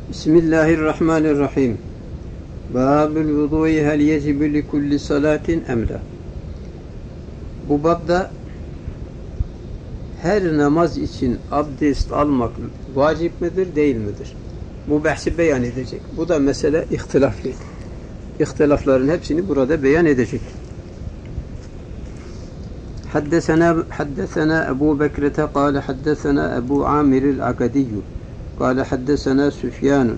Bismillahirrahmanirrahim. Babül vudu'i hel yecibu li kulli salatin emla. Bu babda her namaz için abdest almak vacip midir, değil midir? Bu bahsi beyan edecek. Bu da mesele ihtilaflı. İhtilafların hepsini burada beyan edecek. حدثنا أبو بكرة قال حدثنا أبو عامر العقدي قال حدثنا سفيان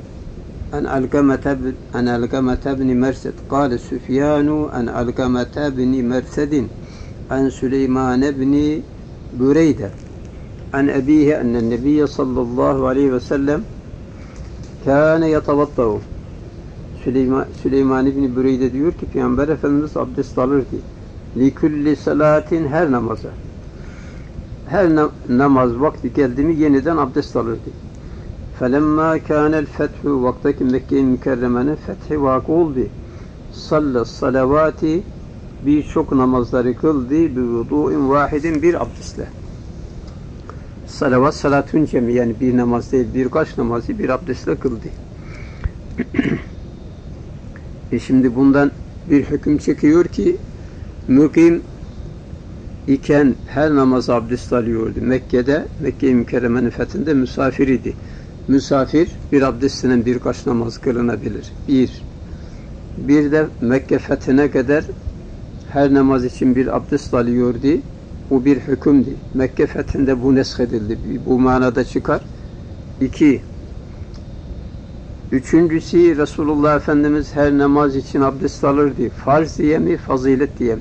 عن علقمة بن مرثد قال سفيان عن علقمة بن مرثد عن سليمان بن بريدة عن أبيه أن النبي صلى الله عليه وسلم كان يتوضأ. Süleyman ibn Bureyde diyor ki Peygamber Efendimiz abdest alırdı. Likulli salatin, her namaza. Her namaz vakti geldi mi yeniden abdest alırdı. Felemma kânel fethu, vaktaki Mekke-i Mükerreme'nin fethi vakı oldu. Sallas salavati, birçok namazları kıldı. Bi vudu'in vahidin, bir abdestle. Salavat salatun cemi, yani bir namaz değil, birkaç namazı bir abdestle kıldı. Şimdi bundan bir hüküm çekiyor ki mukim iken her namaz abdest alıyordu. Mekke'de, Mekke-i Mükerreme'nin fethinde misafir idi. Misafir bir abdestinden birkaç namaz kılınabilir. Bir de Mekke fethine kadar her namaz için bir abdest alıyordu. Bu bir hükümdü. Mekke fethinde bu neshedildi. Bu manada çıkar. 2. Üçüncüsü, Resulullah Efendimiz her namaz için abdest alırdı. Farz diye mi, fazilet diye mi?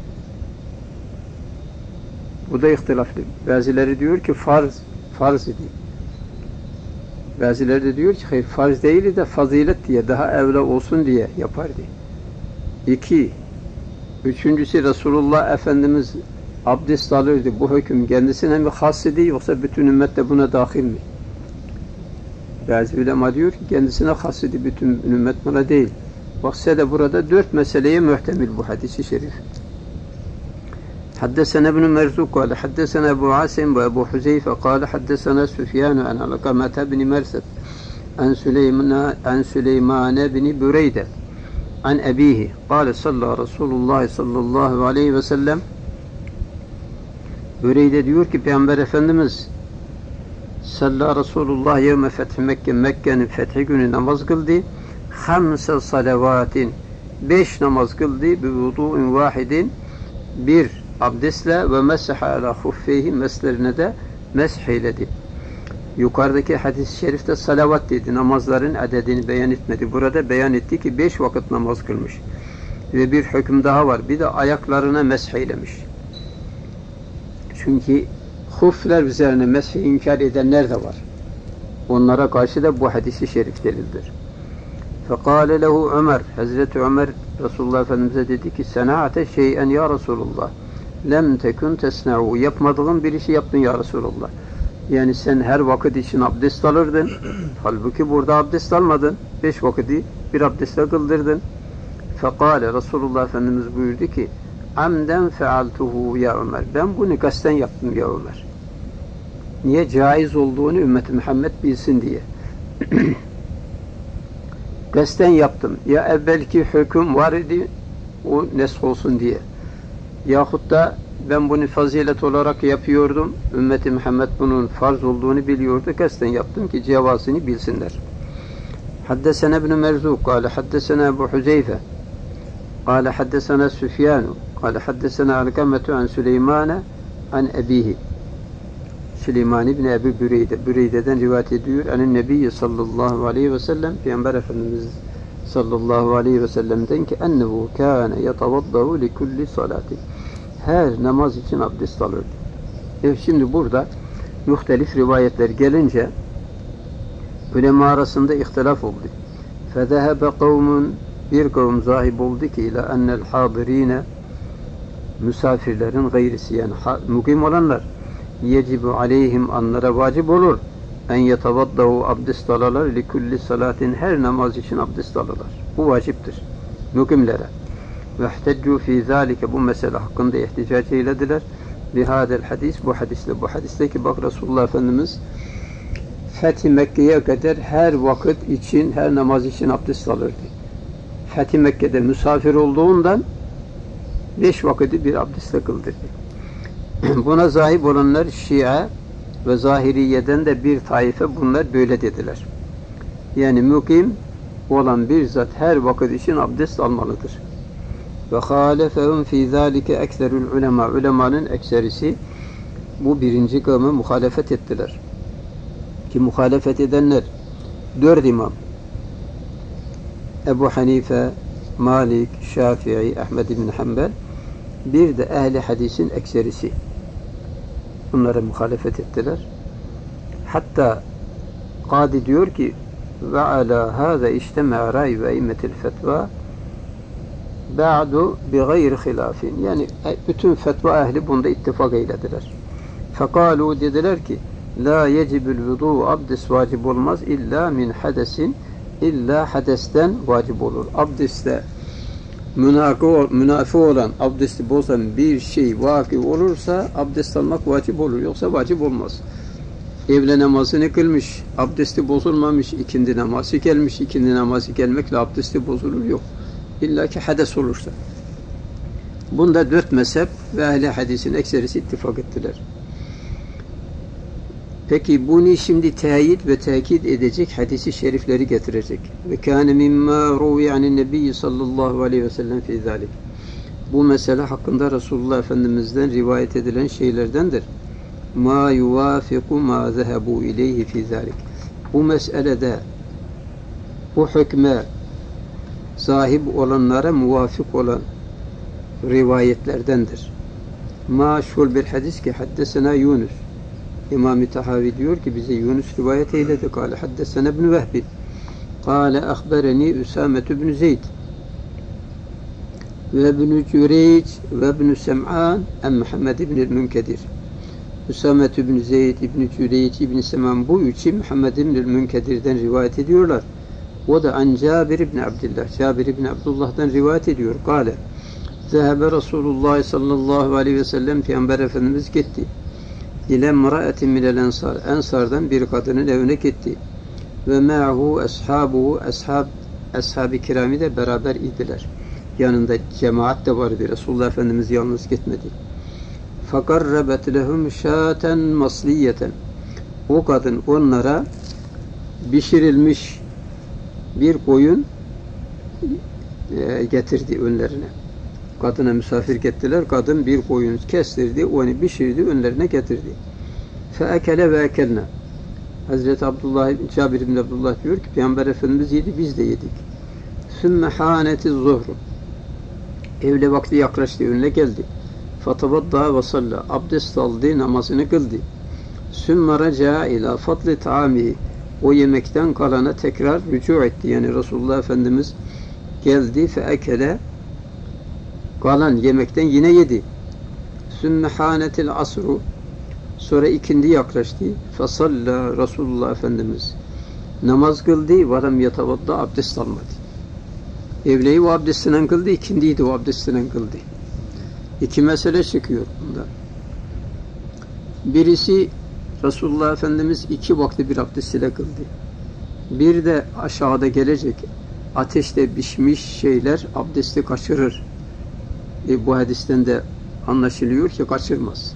Bu da ihtilaflı. Bazıları diyor ki farz idi. Bazıları da diyor ki hayır, farz değil de fazilet diye, daha evla olsun diye yapardı. 2. Üçüncüsü, Resulullah Efendimiz abdest alırdı. Bu hüküm kendisine mi has idi, yoksa bütün ümmet de buna dahil mi? Bazı ulema diyor ki kendisine has idi, bütün ümmet buna değil. Baksa da burada 4 meseleye muhtemel bu hadis-i şerif. حدثنا ابن مرزوق قال حدثنا أبو عاصم وأبو حذيفة قال حدثنا سفيان عن علقمة بن مرثد عن سليمان بن بريدة عن أبيه قال صلى رسول الله صلى الله عليه وسلم. Bureyde diyor ki Peygamber Efendimiz Salla Resulullah yevme fethi Mekke, Mekke'nin fethi günü namaz kıldı. 5 salavatin, 5 namaz kıldı. Bi vudu'in vahidin, bir abdestle ve mesaha ala huffeyhi, meslerine de mesh eyledi. Yukarıdaki hadis-i şerifte salavat dedi. Namazların adedini beyan etmedi. Burada beyan etti ki 5 vakit namaz kılmış. Ve bir hüküm daha var. Bir de ayaklarına mesh eylemiş. Çünkü hufler üzerine meshi inkar edenler de var. Onlara karşı da bu hadis-i şerif delildir. فَقَالَ لَهُ Ömer, Hazreti Ömer Resulullah Efendimiz'e dedi ki sena'ate şey'en ya Resulullah lem tekun tesna'u, yapmadığın bir işi yaptın ya Resulullah. Yani sen her vakit için abdest alırdın. Halbuki burada abdest almadın. 5 vakiti bir abdestle kıldırdın. فَقَالَ Resulullah Efendimiz buyurdu ki amden fealtuhu ya Ömer. Ben bunu kasten yaptım ya Ömer. Niye? Caiz olduğunu ümmet-i Muhammed bilsin diye. Kasten yaptım. Ya evvelki hüküm var idi, o nesk olsun diye. Yahut da ben bunu fazilet olarak yapıyordum. Ümmet-i Muhammed bunun farz olduğunu biliyordu. Kasten yaptım ki cevazını bilsinler. Haddesena ibn Merzuk kâle haddesena Ebu Huzeyfe kâle haddesena Süfyanu kâle haddesena Alkametu an Süleymane an ebihi. Süleyman ibn Ebu Bureyde, Bureyde'den rivayet ediyor. Anin Nebiyyi sallallahu aleyhi ve sellem, Peygamber Efendimiz sallallahu aleyhi ve sellem'den ki ennehu kâne yetavaddau li kulli salati. Her namaz için abdest alırdı. Şimdi burada muhtelif rivayetler gelince ulema arasında ihtilaf oldu. Fezehebe kavmun, bir kavim zahib oldu ki ila ennel hadirine, misafirlerin gayrisi, yani mukim olanlar, yecibu aleyhim, anlara vacip olur en yetavaddahu, abdest alırlar li kulli salatin, her namaz için abdest alırlar. Bu vaciptir mukimlere. Ve ihteccu fi zalike, bu mesele hakkında ihticac eylediler. Bihadel hadis, bu hadisle, bu hadisteki bak Resulullah Efendimiz Fethi Mekke'ye kadar her vakit için, her namaz için abdest alırdı. Fethi Mekke'de misafir olduğundan 5 vakiti bir abdestle kıldırdı. Buna zahip olanlar Şia ve Zahiriye'den de bir taife bunlar böyle dediler. Yani mukim olan bir zat her vakit için abdest almalıdır. Ve halefehum fi zalike ekserul ulema. Ulemanın ekserisi bu birinci kavme muhalefet ettiler. Ki muhalefet edenler 4 imam. Ebu Hanife, Malik, Şafii, Ahmed bin Hanbel, bir de ehli hadisin ekserisi. Bunlara muhalefet ettiler. Hatta Kadi diyor ki ve ala hâze işteme ray ve immetil fetva ba'du bi gayri hilafin. Yani bütün fetva ehli bunda ittifak eylediler. Fekalu dediler ki la yecibül vudu, abdest vacip olmaz illa min hadesin, illa hadesten vacip olur. Abdestte münafi olan, abdesti bozan bir şey vakı olursa abdest almak vacip olur. Yoksa vacip olmaz. Evle namazını kılmış, abdesti bozulmamış, ikindi namazı gelmiş, ikindi namazı gelmekle abdesti bozulur yok. İlla ki hades olursa. Bunda 4 mezhep ve ehli hadisin ekserisi ittifak ettiler. Peki bunu şimdi teyit ve tekit edecek hadisi şerifleri getirecek. Ve kâne mimmâ ruvi anin nebiyyi sallallahu aleyhi ve sellem fî zâlik. Bu mesele hakkında Resulullah Efendimiz'den rivayet edilen şeylerdendir. Ma yuvafiku ma zehebu ileyhi fî zâlik. Bu meselede bu hükme sahip olanlara muvafık olan rivayetlerdendir. Maşhur bir hadis ki haddesena Yunus. İmam-ı Tahavi diyor ki bize Yunus rivayet eyledi. Kâle haddesena ibn Vehbi. Kâle ahbereni Üsamet ibn Zeyd ve ibn Cüreyc ve ibn Sem'an en Muhammed ibn Münkedir. Üsamet ibn Zeyd, ibn Cüreyc, ibn Sem'an bu üçü Muhammed ibn Münkedir'den rivayet ediyorlar. O da an Cabir ibn Abdullah. Cabir ibn Abdullah'dan rivayet ediyor. Kâle zehebe Resulullah sallallahu aleyhi ve sellem Peygamber Efendimiz gitti. İle mra'atin minel ensar. Ensardan bir kadının evine gitti. Ve ma'hu ashabuhu. Ashab-ı kirami de beraber idiler. Yanında cemaat de vardı. Resulullah Efendimiz yalnız gitmedi. Fakarrabet lehum şaten masliyeten. O kadın onlara pişirilmiş bir koyun getirdi önlerine. Kadına misafir gettiler. Kadın bir koyun kestirdi, onu pişirdi, önlerine getirdi. Feekele ve ekelne. Hazreti Cabir ibn Abdullah diyor ki Peygamber Efendimiz yedi, biz de yedik. Sümme haneti zuhru. Evle vakti yaklaştı, önüne geldi. Fatavadda ve salla. Abdest aldı, namazını kıldı. Sümme reca ila fadli taamihi. O yemekten kalana tekrar rücu etti. Yani Resulullah Efendimiz geldi feekele, kalan yemekten yine yedi. Sümme hanetil asru. Sonra ikindi yaklaştı. Fesalla Resulullah Efendimiz namaz kıldı. Varam yatavadda, abdest almadı. Evleyi o abdestinden kıldı. İkindiyi de o abdestinden kıldı. 2 mesele çıkıyor bunda. Birisi Resulullah Efendimiz 2 vakti bir abdest ile kıldı. Bir de aşağıda gelecek ateşte pişmiş şeyler abdesti kaçırır. Bu hadisten de anlaşılıyor ki kaçırmaz.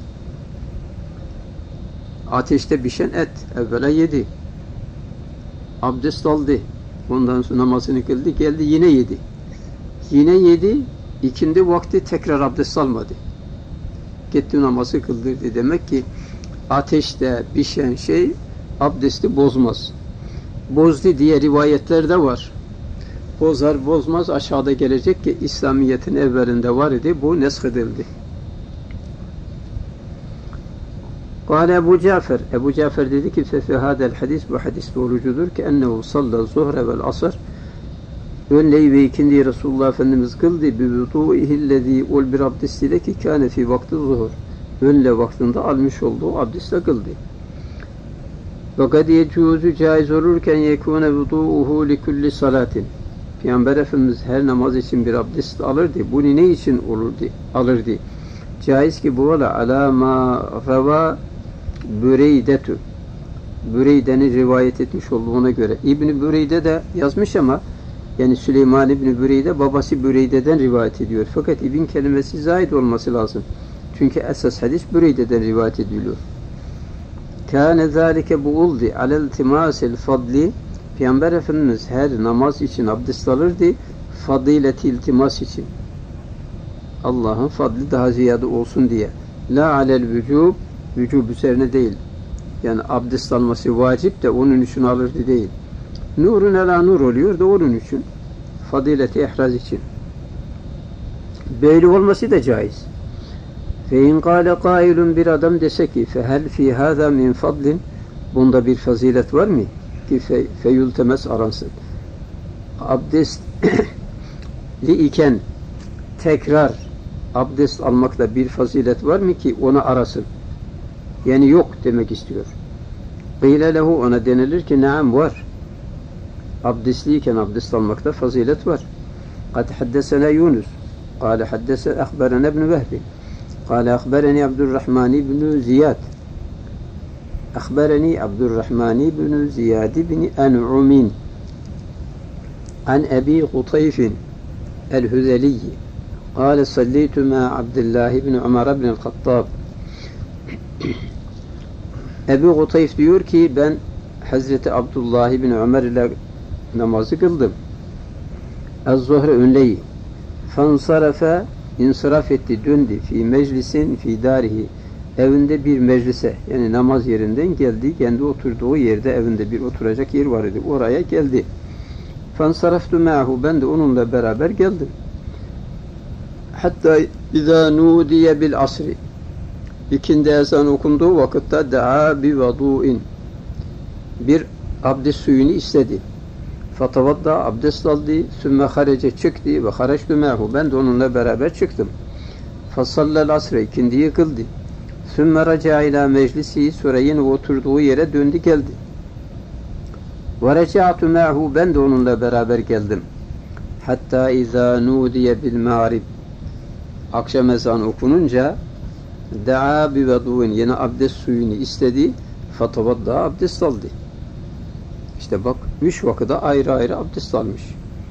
Ateşte pişen et evvela yedi. Abdest aldı. Ondan sonra namazını kıldı. Geldi yine yedi. Yine yedi. İkindi vakti tekrar abdest almadı. Gitti namazı kıldırdı. Demek ki ateşte pişen şey abdesti bozmaz. Bozdu diye rivayetler de var. Bozar bozmaz aşağıda gelecek ki İslamiyet'in evvelinde var idi. Bu nesk edildi. Kâle Ebu Cafer. Ebu Cafer dedi ki fe hadel hadis, bu hadis doğrucudur ki ennehu salla zuhre vel asr. Önleyi ve ikindi Resulullah Efendimiz kıldı bi vudu'ihillezî ol bir abdestiyle ki kâne fi vakti zuhur. Önle vaktinde almış olduğu abdestle kıldı. Ve kad yecuzu caiz olurken yekûne vudu'uhu li kulli salatin. Peygamber Efendimiz her namaz için bir abdest alırdı. Bunu ne için alırdı? Caiz ki bu ala ma rava Büreydetu. Büreyde'nin rivayet etmiş olduğuna göre. İbn-i Büreyde de yazmış ama yani Süleyman İbn-i Büreyde babası Büreyde'den rivayet ediyor. Fakat İbn kelimesi zahid olması lazım. Çünkü esas hadis Büreyde'den rivayet ediliyor. Kâne zâlike bu oldu alel timâsil fadli. Peygamber Efendimiz her namaz için abdest alırdı. Fadileti iltimas için. Allah'ın fadli daha ziyade olsun diye. La alel vücub, vücub üzerine değil. Yani abdest alması vacip de onun için alırdı değil. Nurun ala nur oluyor da onun için. Fadileti ihraz için. Böyle olması da caiz. Fe in kâle kâilun bir adam dese ki fehel fî hâzâ min fadlin bunda bir fazilet var mı? Ki feyultemes aransın. Abdestli iken tekrar abdest almakla bir fazilet var mı ki onu arasın? Yani yok demek istiyor. Qîle lehu ona denilir ki naam var. Abdestliyken abdest almakta fazilet var. Kad haddesena Yunus. Kâle haddese ahberena ibn Vehbi. Kâle ahbereni Abdurrahman ibn Ziyad. Ahbereni Abdurrahman ibn Ziyad ibn En'umin. An Ebi Kutayfin el-Hüzeliyyi. Kâle sallîtu ma Abdullah ibn Ömer ibn el-Hattab. Ebu Kutayf diyor ki ben Hazreti Abdullah ibn Ömer ile namazı kıldım. Az-zuhre önleyi. Fansarafe insiraf etti, döndü. Fi meclisin fi darihi. Evinde bir meclise yani namaz yerinden geldi. Kendi oturduğu yerde evinde bir oturacak yer var idi. Oraya geldi. Fansaraftu ma'hu ben de onunla beraber geldim. Hatta izâ nudiye bil asri. İkindi ezan okunduğu vakitte da'a bi vadu'in. Bir abdest suyunu istedi. Fatavadda abdest aldı. Sümme harece çıktı ve hareçtu mehu. Ben de onunla beraber çıktım. Fasallel asre ikindiyi kıldı. Sümme raca ila meclisi sonra yine oturduğu yere döndü geldi. Ve reca'tu mehu ben de onunla beraber geldim. Hatta izâ nudiye bil mağrib. Akşam ezanı okununca da'a bi vadu'in yine abdest suyunu istedi. Fatavadda abdest aldı. İşte bak 3 vakitte ayrı ayrı abdest almış.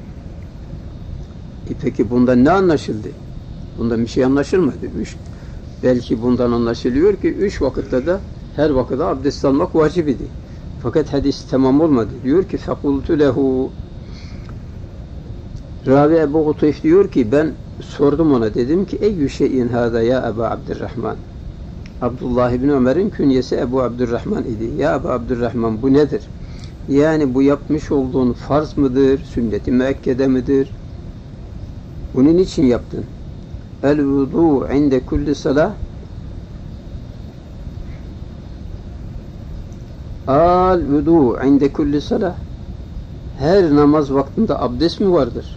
Peki bundan ne anlaşıldı? Bundan bir şey anlaşılmadı. Belki bundan anlaşılıyor ki 3 vakitte de her vakitte abdest almak vacip idi. Fakat hadis tamam olmadı. Diyor ki fekultu lehu. Ravi Ebu Kutayf diyor ki ben sordum ona dedim ki eyyü şeyin hâzâ ya Ebu Abdurrahman. Abdullah ibn Ömer'in künyesi Ebu Abdurrahman idi. Ya Ebu Abdurrahman bu nedir? Yani bu yapmış olduğun farz mıdır? Sünnet-i müekkede midir? Bunun için yaptın. El-vudu inde kulli salah al-vudu inde kulli salah her namaz vaktinde abdest mi vardır?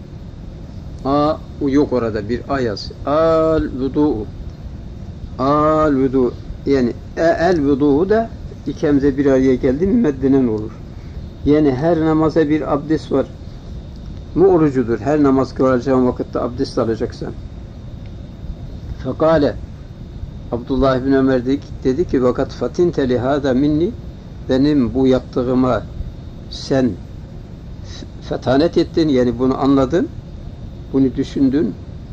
Yok orada bir ayaz. Al-vudu al-vudu yani el-vudu da ikimize bir araya geldi mi meddenen olur. Yani her namaza bir abdest var. Bu orucudur. Her namaz kılacağın vakitte abdest alacaksan. Fekale Abdullah ibn Ömer dedi ki vakat fatinte lihâda minni benim bu yaptığıma sen fetanet ettin yani bunu anladın bunu düşündün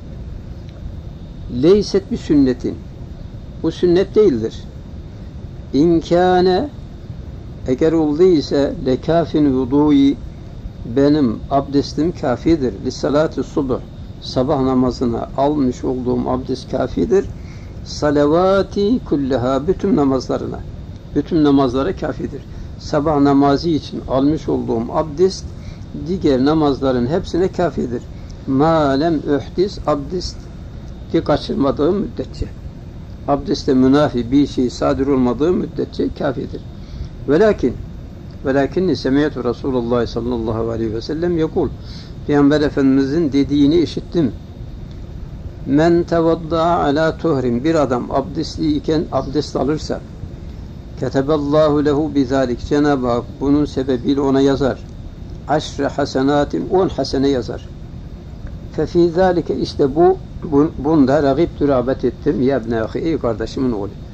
leyset bir sünnetin bu sünnet değildir. İmkâne eğer olduysa lekâfin vudu'i benim abdestim kafidir. Lissalâti subh sabah namazına almış olduğum abdest kafidir. Salavati kullaha bütün namazlarına bütün namazlara kafidir. Sabah namazı için almış olduğum abdest diğer namazların hepsine kafidir. Ma lem uhdis abdesti kaçırmadığım müddetçe. Abdeste münafi bir şey sadır olmadığı müddetçe kafidir. Velakinni semi'tu Resulullah sallallahu aleyhi ve sellem yekul. Peygamber Efendimizin dediğini işittim. Men tevadda'a ala tuhrin bir adam abdestli iken abdest alırsa keteballahu lehu bizalik Cenab-ı Hak bunun sebebiyle ona yazar. Aşre hasenatin 10 hasene yazar. Fefî zâlike işte bunda ragibtü rağbet ettim ya ibne ahi ey kardeşimin oğlu.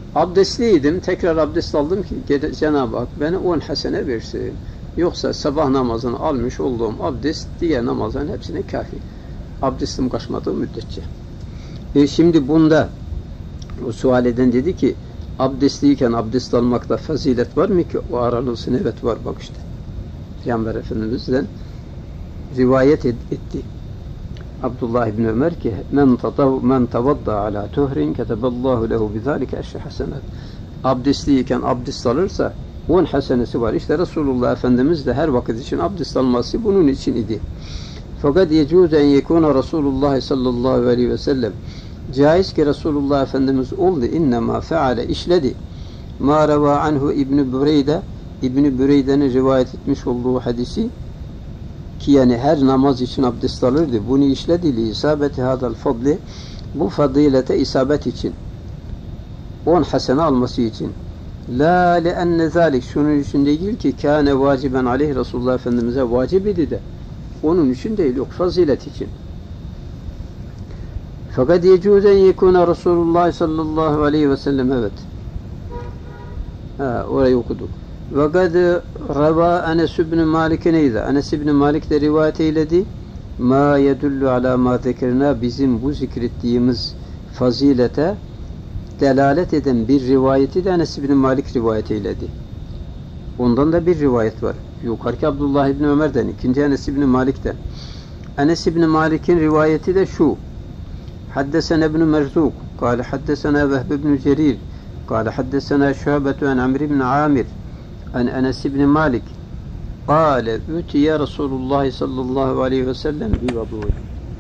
Abdestliydim. Tekrar abdest aldım ki Cenab-ı Hak beni 10 hasene versin. Yoksa sabah namazını almış olduğum abdest diğer namazların hepsine kafi. Abdestim kaçmadığı müddetçe. Şimdi bunda o sual eden dedi ki abdestliyken abdest almakta fazilet var mı ki? O aralısın, evet var bak işte. Peygamber Efendimiz'den rivayet etti. Abdullah ibn Ömer ki men tavadda ala tuhrin keteballahu lehu bizalike eşri hasenat. Abdestliyken abdest alırsa 10 hasenesi var. İşte Resulullah Efendimiz de her vakit için abdest alması bunun için idi. Fakat yecûz en yekûne Resulullah sallallahu aleyhi ve sellem caiz ki Resulullah Efendimiz oldu innema feale işledi. Ma reva anhu İbn-i Büreyde İbn-i Büreyde'nin rivayet etmiş olduğu hadisi ki yani her namaz için abdest alırdı. Bunu işledi li isabeti hadal fadli bu fadilete isabet için 10 hasene alması için. La leenne zalik şunun için değil ki kâne vaciben aleyh Resulullah Efendimiz'e vacip idi de onun için değil, yok fazilet için. Fakat yecûzen yekûne Resulullah sallallahu aleyhi ve sellem evet. Orayı okuduk. Ve kad reva Enes ibn Malik'e neydi? Enes ibn Malik de rivayet eyledi. Ma yedullu ala ma zekerna bizim bu zikrettiğimiz fazilete delalet eden bir rivayeti de Enes ibn Malik rivayet eyledi. Ondan da bir rivayet var. Yukarıki Abdullah ibn Ömer'den, ikinci Enes ibn Malik'ten. Enes ibn Malik'in rivayeti de şu. Haddesena ibn Merzuk, kâle haddesena Vehb ibn Cerir, kâle haddesena Şuhabetu en Amr ibn Amir, en Enes ibn Malik, kâle ütiye Resulullah sallallahu aleyhi ve sellem bi vadu'in.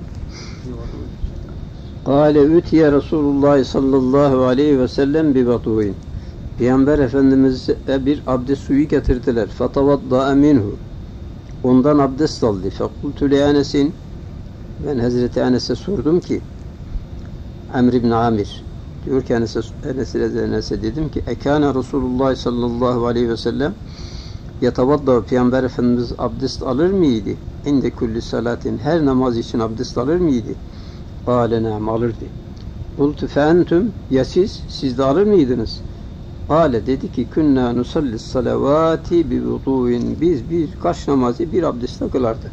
Kâle ütiye Resulullah sallallahu aleyhi ve sellem bi vadu'in. Peygamber Efendimiz'e bir abdest suyu getirdiler. Fatavadda'a minhu. Ondan abdest aldı. Fekultu li Enes'in. Ben Hazreti Enes'e sordum ki Amr ibn Amir diyor ki Enes'e dedim ki ekâne Resulullah sallallahu aleyhi ve sellem yatavadda Peygamber Efendimiz abdest alır mıydı? İnde kulli salatin her namaz için abdest alır mıydı? Kâle ne'am alırdı. Kultu fe entüm ya siz de alır mıydınız? Kâle dedi ki künnâ nusallis salavati bi vudu'in biz birkaç namazı bir abdestle kılardık.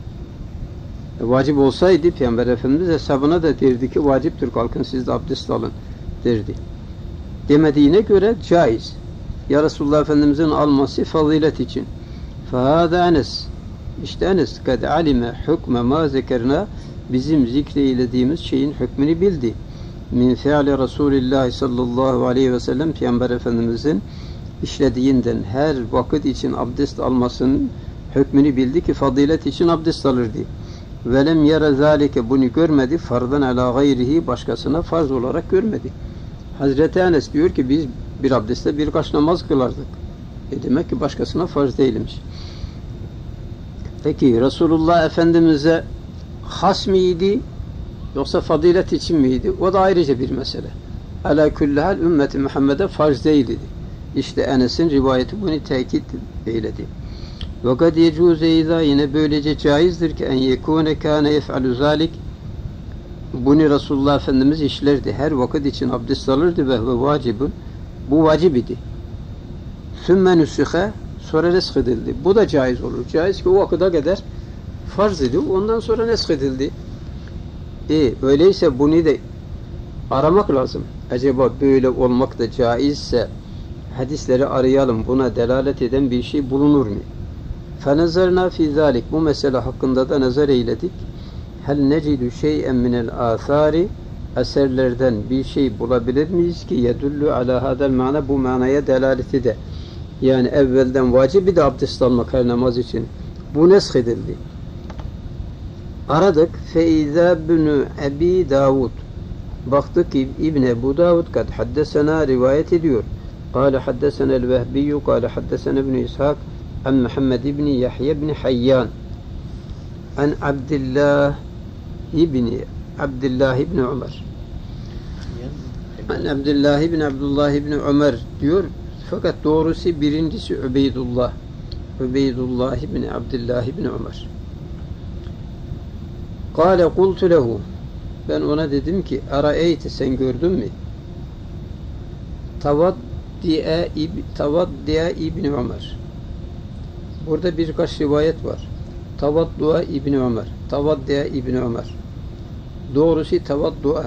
Vacip olsaydı Peygamber Efendimiz hesabına da derdi ki vaciptir kalkın siz de abdest alın derdi. Demediğine göre caiz. Ya Resulullah Efendimizin alması fazilet için. Fehâdâ Enes. İşte Enes kad alime hükme ma zekerna bizim zikreylediğimiz şeyin hükmünü bildi. Min fi'li Resulillah sallallahu aleyhi ve sellem Peygamber Efendimizin işlediğinden her vakit için abdest almasının hükmünü bildi ki fazilet için abdest alırdı. Velem yere zalike bunu görmedi fardan ala gayrihi başkasına farz olarak görmedi. Hazreti Enes diyor ki biz bir abdestle birkaç namaz kılardık. Demek ki başkasına farz değilmiş. Peki Resulullah Efendimiz'e has mıydı yoksa fazilet için miydi? O da ayrıca bir mesele. Ala kulli hal ümmeti Muhammed'e farz değildi. İşte Enes'in rivayeti bunu tekit eyledi. Ve kad yecuze izâ yine böylece caizdir ki en yekûne kâne yef'alü zâlik bunu Resulullah Efendimiz işlerdi. Her vakit için abdest alırdı ve vacibun bu vacib idi. Sümme nüsühe sonra nesk edildi. Bu da caiz olur. Caiz ki o vakıda kadar farz idi. Ondan sonra nesk edildi. Öyleyse bunu da aramak lazım. Acaba böyle olmak da caizse hadisleri arayalım. Buna delalet eden bir şey bulunur mu? فَنَزَرْنَا فِي ذَٰلِكَ bu mesele hakkında da nazar eyledik. هَلْ نَجِدُ شَيْئًا مِنَ الْآثَارِ eserlerden bir şey bulabilir miyiz ki yedullu ala hadal mana bu manaya delaleti de yani evvelden vacip bir de abdest almak her namaz için bu nesk edildi. Aradık feiza ibn Ebi Davud baktık ki İbn Ebu Davud kad haddesena rivayet ediyor. Kâle haddesena el-Vehbiyyü kâle haddesena ibn İshak an Muhammed ibn Yahya ibn Hayyan an Abdullah ibn Ömer an Abdullah ibn Ömer diyor fakat doğrusu birincisi Übeydullah ibn Abdullah ibn Ömer. Kâle kultu lehu ben ona dedim ki araeyte sen gördün mü? Tavaddiye İbni Ömer. Burada birkaç rivayet var. Tavaddua İbni Ömer. Tavaddiye İbni Ömer. Doğrusu tavaddua.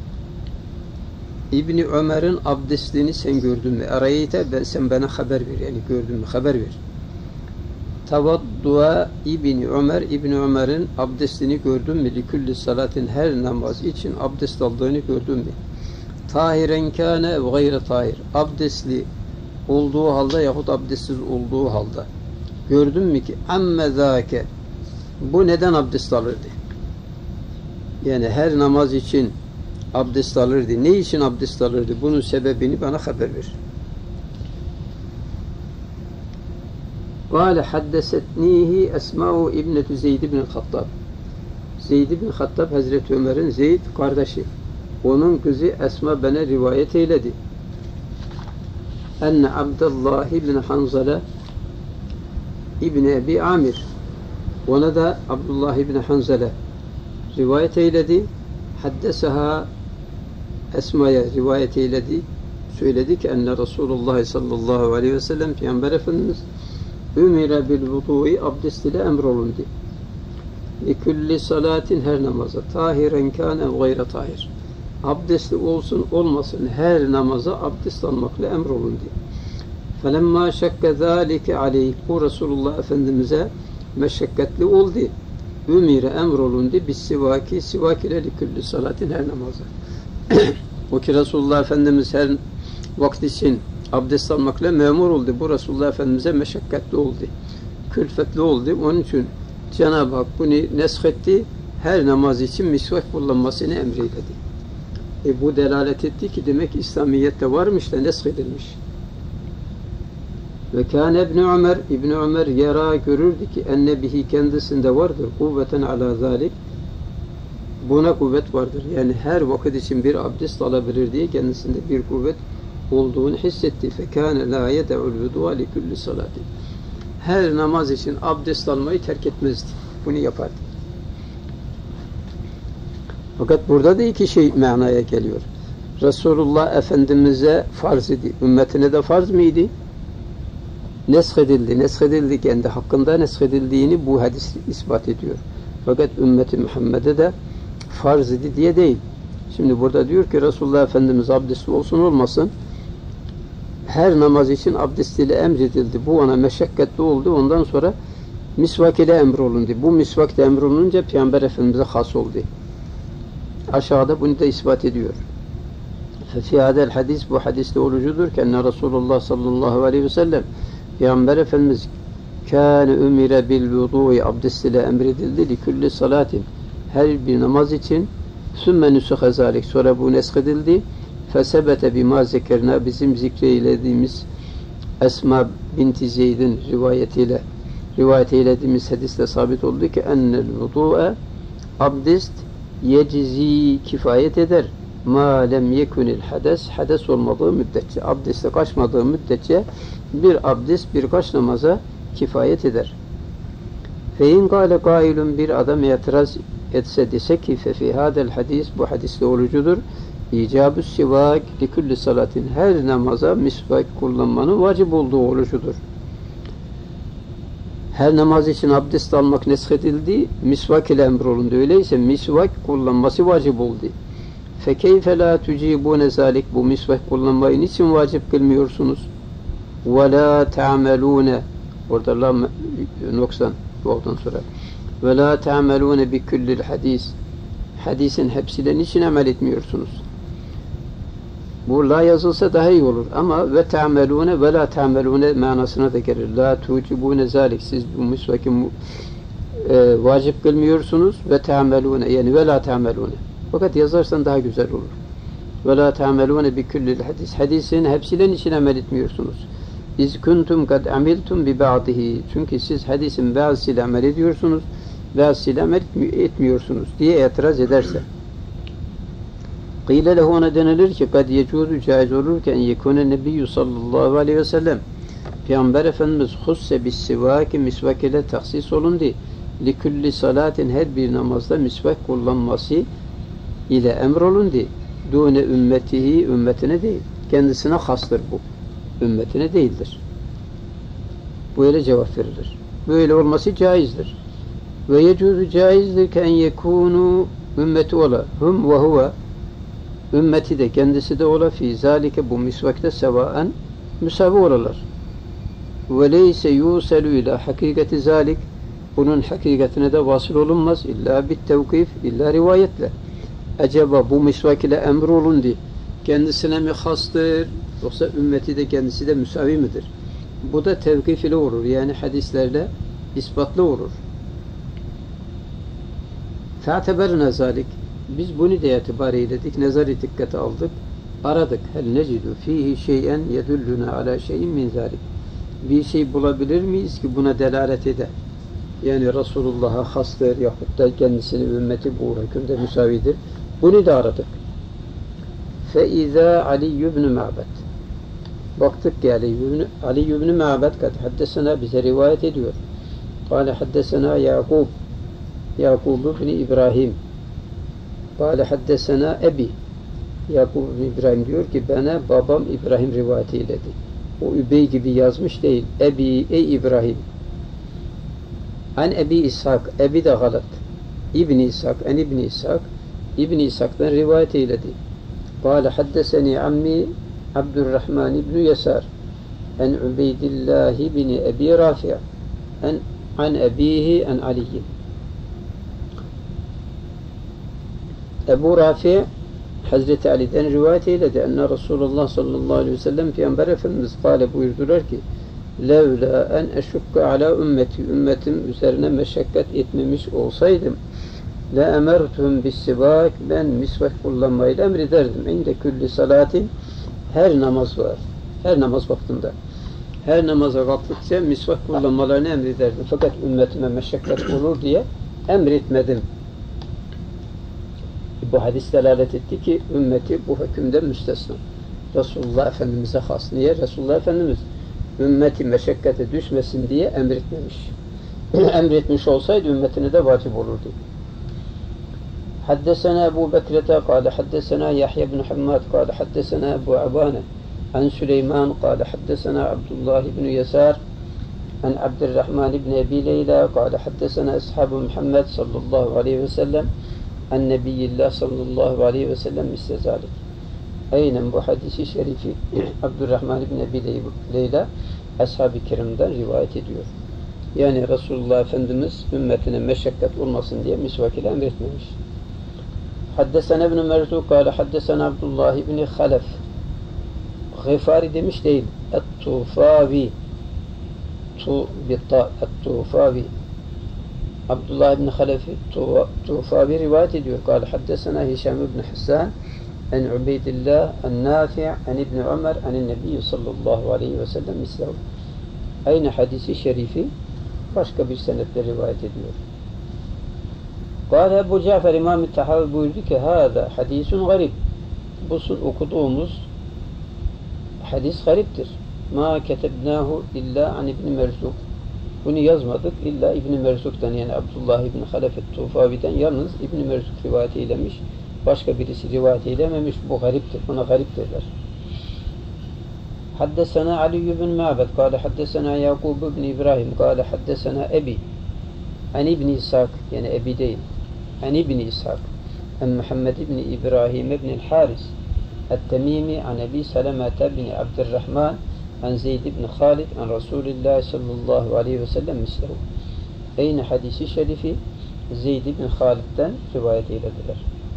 İbni Ömer'in abdestliğini sen gördün mü? Arayete sen bana haber ver. Yani gördün mü? Haber ver. Tavaddua İbni Ömer. İbni Ömer'in abdestliğini gördün mü? Likulli salatin, her namaz için abdest aldığını gördün mü? Tahiren kâne ve gayre tahir. Abdestli olduğu halde yahut abdestsiz olduğu halde. Gördün mü ki amme zâke, bu neden abdest alırdı? Yani her namaz için abdest alırdı. Ne için abdest alırdı? Bunun sebebini bana haber ver. Kâle haddesetnihi Esma'u İbnetü Zeyd bin Hattab. Zeyd bin Hattab Hazreti Ömer'in Zeyd kardeşi. Onun kızı Esma bana rivayet eyledi. Enne Abdullah bin Hanzala İbni Ebi Amir. Ona da Abdullah bin Hanzala rivayet eyledi. Haddesaha, Esma'ya rivayet eyledi. Söyledi ki enne Resulullah sallallahu aleyhi ve sellem Peygamber Efendimiz ümire bil vudu'i, abdest ile emrolundu. Likulli salatin, her namaza, tahiren kâne gayre tahir. Abdestli olsun olmasın her namaza abdest almakla emrolundu. Felemma şekke zâlike aleyh, bu Resulullah Efendimiz'e meşakkatli oldu. Ümire emrolundu bis sivaki, sivak ile likulli salatin, her namaza. O ki Resulullah Efendimiz her vakit için abdest almakla memur oldu. Bu Resulullah Efendimiz'e meşakkatli oldu. Külfetli oldu. Onun için Cenab-ı Hak bunu neshetti. Her namaz için misvak kullanmasını emreyledi. Bu delalet etti ki demek İslamiyet'te varmış da neshedilmiş. Ve kâne İbni Ömer, İbni Ömer yara, görürdü ki enne bihi, kendisinde vardır kuvveten ala zalik, buna kuvvet vardır. Yani her vakit için bir abdest alabilir diye kendisinde bir kuvvet olduğunu hissetti. Fekâne lâ yede'ul vudû'a likulli salâtin. Her namaz için abdest almayı terk etmezdi. Bunu yapardı. Fakat burada da iki şey manaya geliyor. Resulullah Efendimiz'e farz idi. Ümmetine de farz mıydı? Neshedildi. Neshedildi, kendi hakkında neshedildiğini bu hadis ispat ediyor. Fakat ümmeti Muhammed'e de farz idi diye değil. Şimdi burada diyor ki Resulullah Efendimiz abdestli olsun olmasın her namaz için abdest ile emredildi. Bu ona meşakkatli oldu. Ondan sonra misvak ile emrolundu. Bu misvak da emrolununca Peygamber Efendimiz'e has oldu. Aşağıda bunu da ispat ediyor. Fî hâzel hadis, bu hadiste olucudur ki enne Resulullah sallallahu aleyhi ve sellem Peygamber Efendimiz kâne ümire bil vudû'i, abdest ile emredildi likulli salatin, her bir namaz için sümme nüsuhe zâlik, sonra bu neshedildi. Fesebete bima zekerna, bizim zikreylediğimiz Esma binti Zeyd'in rivayet eylediğimiz hadiste sabit oldu ki ennel vudû'e, abdest yecizi, kifayet eder ma lem yekunil hades, hades olmadığı müddetçe, abdeste kaçmadığı müddetçe bir abdest birkaç namaza kifayet eder. Fein kâle kâilun, bir adam itiraz etse dese ki fefî hâdel hadis, bu hadiste olucudur icab-ı sivak likulli salatin, her namaza misvak kullanmanın vacip olduğu olucudur. Her namaz için abdest almak neshedildi, misvak ile emrolundu. Öyleyse misvak kullanması vacip oldu. Fekeyfe la tucibune zalik, bu misvak kullanmayı niçin vacip kılmıyorsunuz? Ve la ta'melune, orada la noksan doğrudan sonra. Ve la ta'melune bi kullil hadis, hadisin hepsiyle niçin amel etmiyorsunuz? Bu la yazılsa daha iyi olur ama ve ta'melune ve la ta'melune manasına da gelir. La tucibune zalik, siz bu misvaki vacip kılmıyorsunuz ve ta'melune, yani ve la ta'melune. Fakat yazarsan daha güzel olur. Ve la ta'melune bi kullil hadis, hadisin hepsiyle niçin amel etmiyorsunuz? İz kuntum kad amiltum bi ba'dihi, çünkü siz hadisin bazısıyla amel ediyorsunuz, bazısıyla amel etmiyorsunuz diye itiraz ederse. Qîle lehu, ona denilir ki kad yecuzu, caiz olur ki en yekûne nebiyyü sallallahu aleyhi ve sellem, Peygamber Efendimiz husse bis sivâki, misvak ile taksis olundu. Likulli salatin, her bir namazda misvak kullanması ile emrolundu. Dûne ümmetihi, ümmetine değil. kendisine hastır bu. Ümmetine değildir. Böyle cevap verilir. Böyle olması caizdir. Ve yecuzu caizdir ki en yekunu ümmeti ola. Hum ve huve ümmeti de kendisi de ola fi zalike bu misvakte sevaen müsavi olalar. Ve leyse yuselu ila hakikati zalik bunun hakikatine de vasıl olunmaz illa bit tevkif illa rivayetle. Acaba bu misvak ile emr olundu. Kendisine mi hastır yoksa ümmeti de kendisi de müsavi midir? Bu da tevkif ile olur. Yani hadislerle ispatlı olur. Fe'teberna zalik. Biz bunu da itibar eyledik, nezari dikkate aldık, aradık. Hel necidu fihi şeyen yedulluna ala şeyin min zalik. Bir şey bulabilir miyiz ki buna delalet eder? Yani Resulullah'a hastır yahut da kendisinin ümmeti bu hükümde müsavidir. Bunu da aradık. فَاِذَا عَلِيُّ بْنُ مَعْبَدٍ baktık ki Ali ibn Ma'bad kad haddesena bize rivayet ediyor. Kâle haddesena Yakub ibn İbrahim. Kâle haddesena Ebi. Yakub ibn İbrahim diyor ki bana babam İbrahim rivayet eyledi. O Übey gibi yazmış değil. Ebi ey İbrahim. An Ebi İshak. Ebi de galat. İbn İshak. En İbn İshak. İbn İshak'tan rivayet eyledi. Kâle haddeseni ammi Abdurrahman ibn Yasar en Ubeydillah ibn Ebi Rafi' an abihi en Ali. Ebu Rafi' Hazreti Ali'den rivayet eyledi. Enne Resulullah sallallahu aleyhi ve sellem Peygamber Efendimiz kâle buyurdular ki levla en eşukka ala ümmeti ümmetim üzerine meşakkat etmemiş olsaydım la emertuhum bis sivak ben misvak kullanmayı emrederdim. İnde külli salatin her namaz var. Her namaz vaktinde. Her namaza kalktıkça misvak kullanmalarını emrederdim. Fakat ümmetime meşakkat olur diye emretmedim. Bu hadis delalet etti ki ümmeti bu hükümden müstesna. Resulullah Efendimiz'e has. Niye? Resulullah Efendimiz ümmeti meşakkate düşmesin diye emretmemiş. Emretmiş olsaydı ümmetine de vacip olurdu. حدثنا أبو بكرة قال حدثنا يحيى بن حماد قال حدثنا أبو عوانة عن سليمان قال حدثنا عبد الله بن يسار عن عبد الرحمن بن أبي ليلى قال حدثنا أصحاب محمد صلى الله عليه وسلم عن نبي الله صلى الله عليه وسلم مثل ذلك. Aynen bu hadisi şerifi Abdurrahman bin Ebi Leyla Ashab-ı Kiram'dan rivayet ediyor. Yani Resulullah Efendimiz ümmetine meşakkat olmasın diye misvak ile emretmemiş. Haddesena ibn Merzuk kâle haddesena Abdullah ibn Halef. Gıfari demiş değil. Et-Tufavi. Et-Tufavi. Abdullah ibn Halef Tufavi rivayet ediyor. Kâle haddesena Hişam ibn Hassan en Ubeydillah en Nafi' en İbn Ömer en Nebi sallallahu aleyhi ve sellem mislahu. Aynı hadisi şerifi başka bir senetle rivayet ediyor. Kâle Ebu Cafer İmam-ı Tahavi buyurdu ki hâzâ hadisun garib. Bu okuduğumuz hadis gariptir. Ma ketebnâhu illa an İbn Merzuk. Bunu yazmadık illa İbn Merzuk'tan yani Abdullah ibn Halef et-Tufavi'den yalnız İbn Merzuk rivayet eylemiş. Başka birisi rivayet eylememiş. Bu gariptir. Buna garip derler. Haddesena Ali ibn Ma'bad kâle haddesena Yakub ibn İbrahim kâle haddesena Ebi en İbn İshak yani Ebi değil en İbn İshak en Muhammed ibn İbrahim ibn el-Haris et-Temimi an Ebi Salamete bin Abdurrahman en Zeyd ibn Halid en Resulullah sallallahu aleyhi ve sellem mislehu. Aynı hadisi şerifi Zeyd ibn Halid'den rivayet eylediler.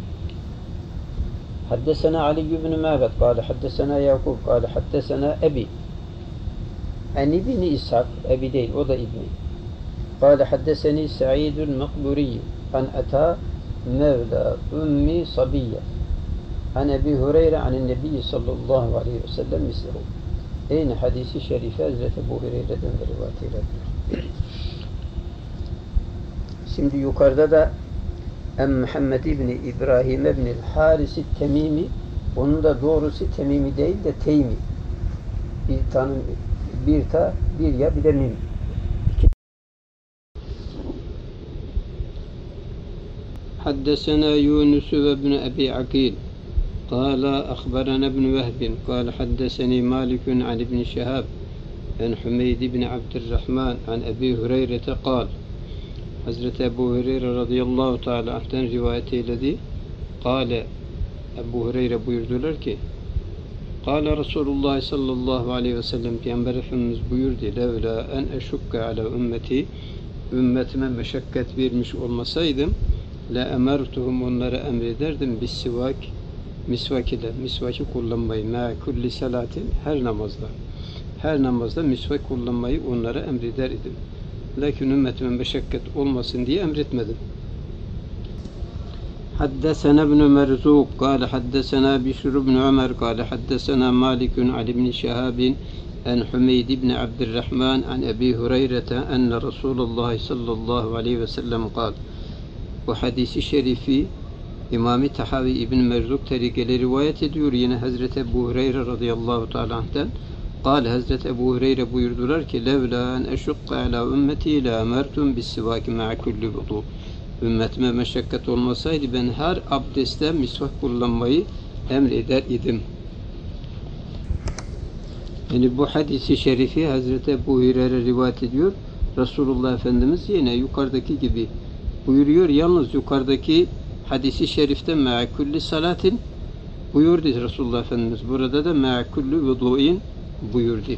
حدثنا علي بن معبد قال حدثنا يعقوب قال حدثنا أبي عن ابن إسحاق أبي değil o da İbni قال حدثني سعيد المقبوري عن أتى مولى أم صبية عن أبي هريرة عن النبي صلى الله عليه وسلم مثله. Aynı hadisi şerife Hazreti Ebu Hureyre'den de rivayet edilir. Şimdi yukarıda da Muhammed İbni İbrahim İbni Haris-i Temimi onun da doğrusu Temimi değil de Teymi. Bir ya bir de mim. حدثنا يونس وابن أبي عقيل قال أخبرنا ابن وهب قال حدثني مالك عن ابن شهاب عن حميد بن عبد الرحمن عن أبي هريرة قال Hazreti Ebu Hureyre radıyallahu teala anh'ten rivayet eyledi. Kale Ebu Hureyre buyurdular ki Kale Resulullah sallallahu aleyhi ve sellem Peygamber Efendimiz buyurdu levla en eşukka ala ümmeti ümmetime meşakkat vermiş olmasaydım la emertuhum onlara emrederdim bis sivak misvak ile misvaki kullanmayı ma kulli salatin her namazda misvak kullanmayı onlara emreder idim. Lakin ümmetime meşakkat olmasın diye emretmedim. Haddesena ibn Merzuq قال حدثنا بشر بن عمر قال حدثنا مالك عن ابن شهاب عن حميد بن عبد الرحمن عن أبي هريرة أن رسول الله صلى الله عليه وسلم قال bu hadisi şerifi İmam-ı Tahavi İbn Merzuk tarikeli rivayet ediyor yine Hazreti Ebu Hureyre radıyallahu teala anh'ten قال Hazreti Ebu Hureyre buyurdular ki levla en eşukka ala ümmeti la emertum bis sivaki ma'a kulli vudu ümmetime meşakkat olmasaydı ben her abdestte misvak kullanmayı emreder idim. Yani bu hadisi şerifi Hazreti Ebu Hureyre rivayet ediyor. Resulullah Efendimiz yine yukarıdaki gibi buyuruyor. Yalnız yukarıdaki hadisi şerifte ma'a kulli salatin buyurdu Resulullah Efendimiz. Burada da ma'a kulli vudu'in buyurdu.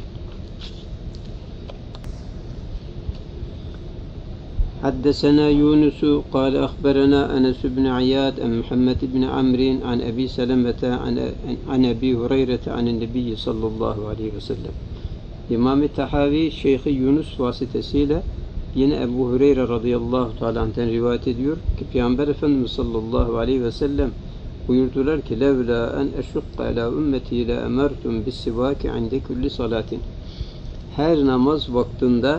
حدثنا يونس قال أخبرنا أنس بن عياد عن محمد بن عمرو عن أبي سلمة عن أبي هريرة عن النبي صلى الله عليه وسلم İmam-ı Tahavi Şeyh Yunus vasıtasıyla yine Ebu Hureyre radıyallahu teala anh'ten rivayet ediyor ki Peygamber Efendimiz sallallahu aleyhi ve sellem buyurdular ki levla en eşukka ala ümmeti la emertum bis sivaki inde kulli salatin her namaz vaktinde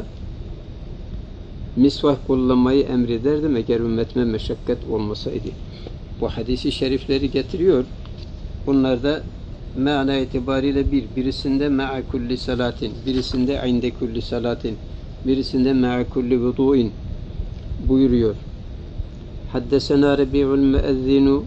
misvak kullanmayı emrederdim eğer ümmetime meşakkat olmasaydı. Bu hadisi şerifleri getiriyor. Bunlar da mana itibariyle birisinde ma'a kulli salatin, birisinde inde kulli salatin, birisinde ma'a kulli vudu'in buyuruyor. Haddesena Rabi'ul Müezzinu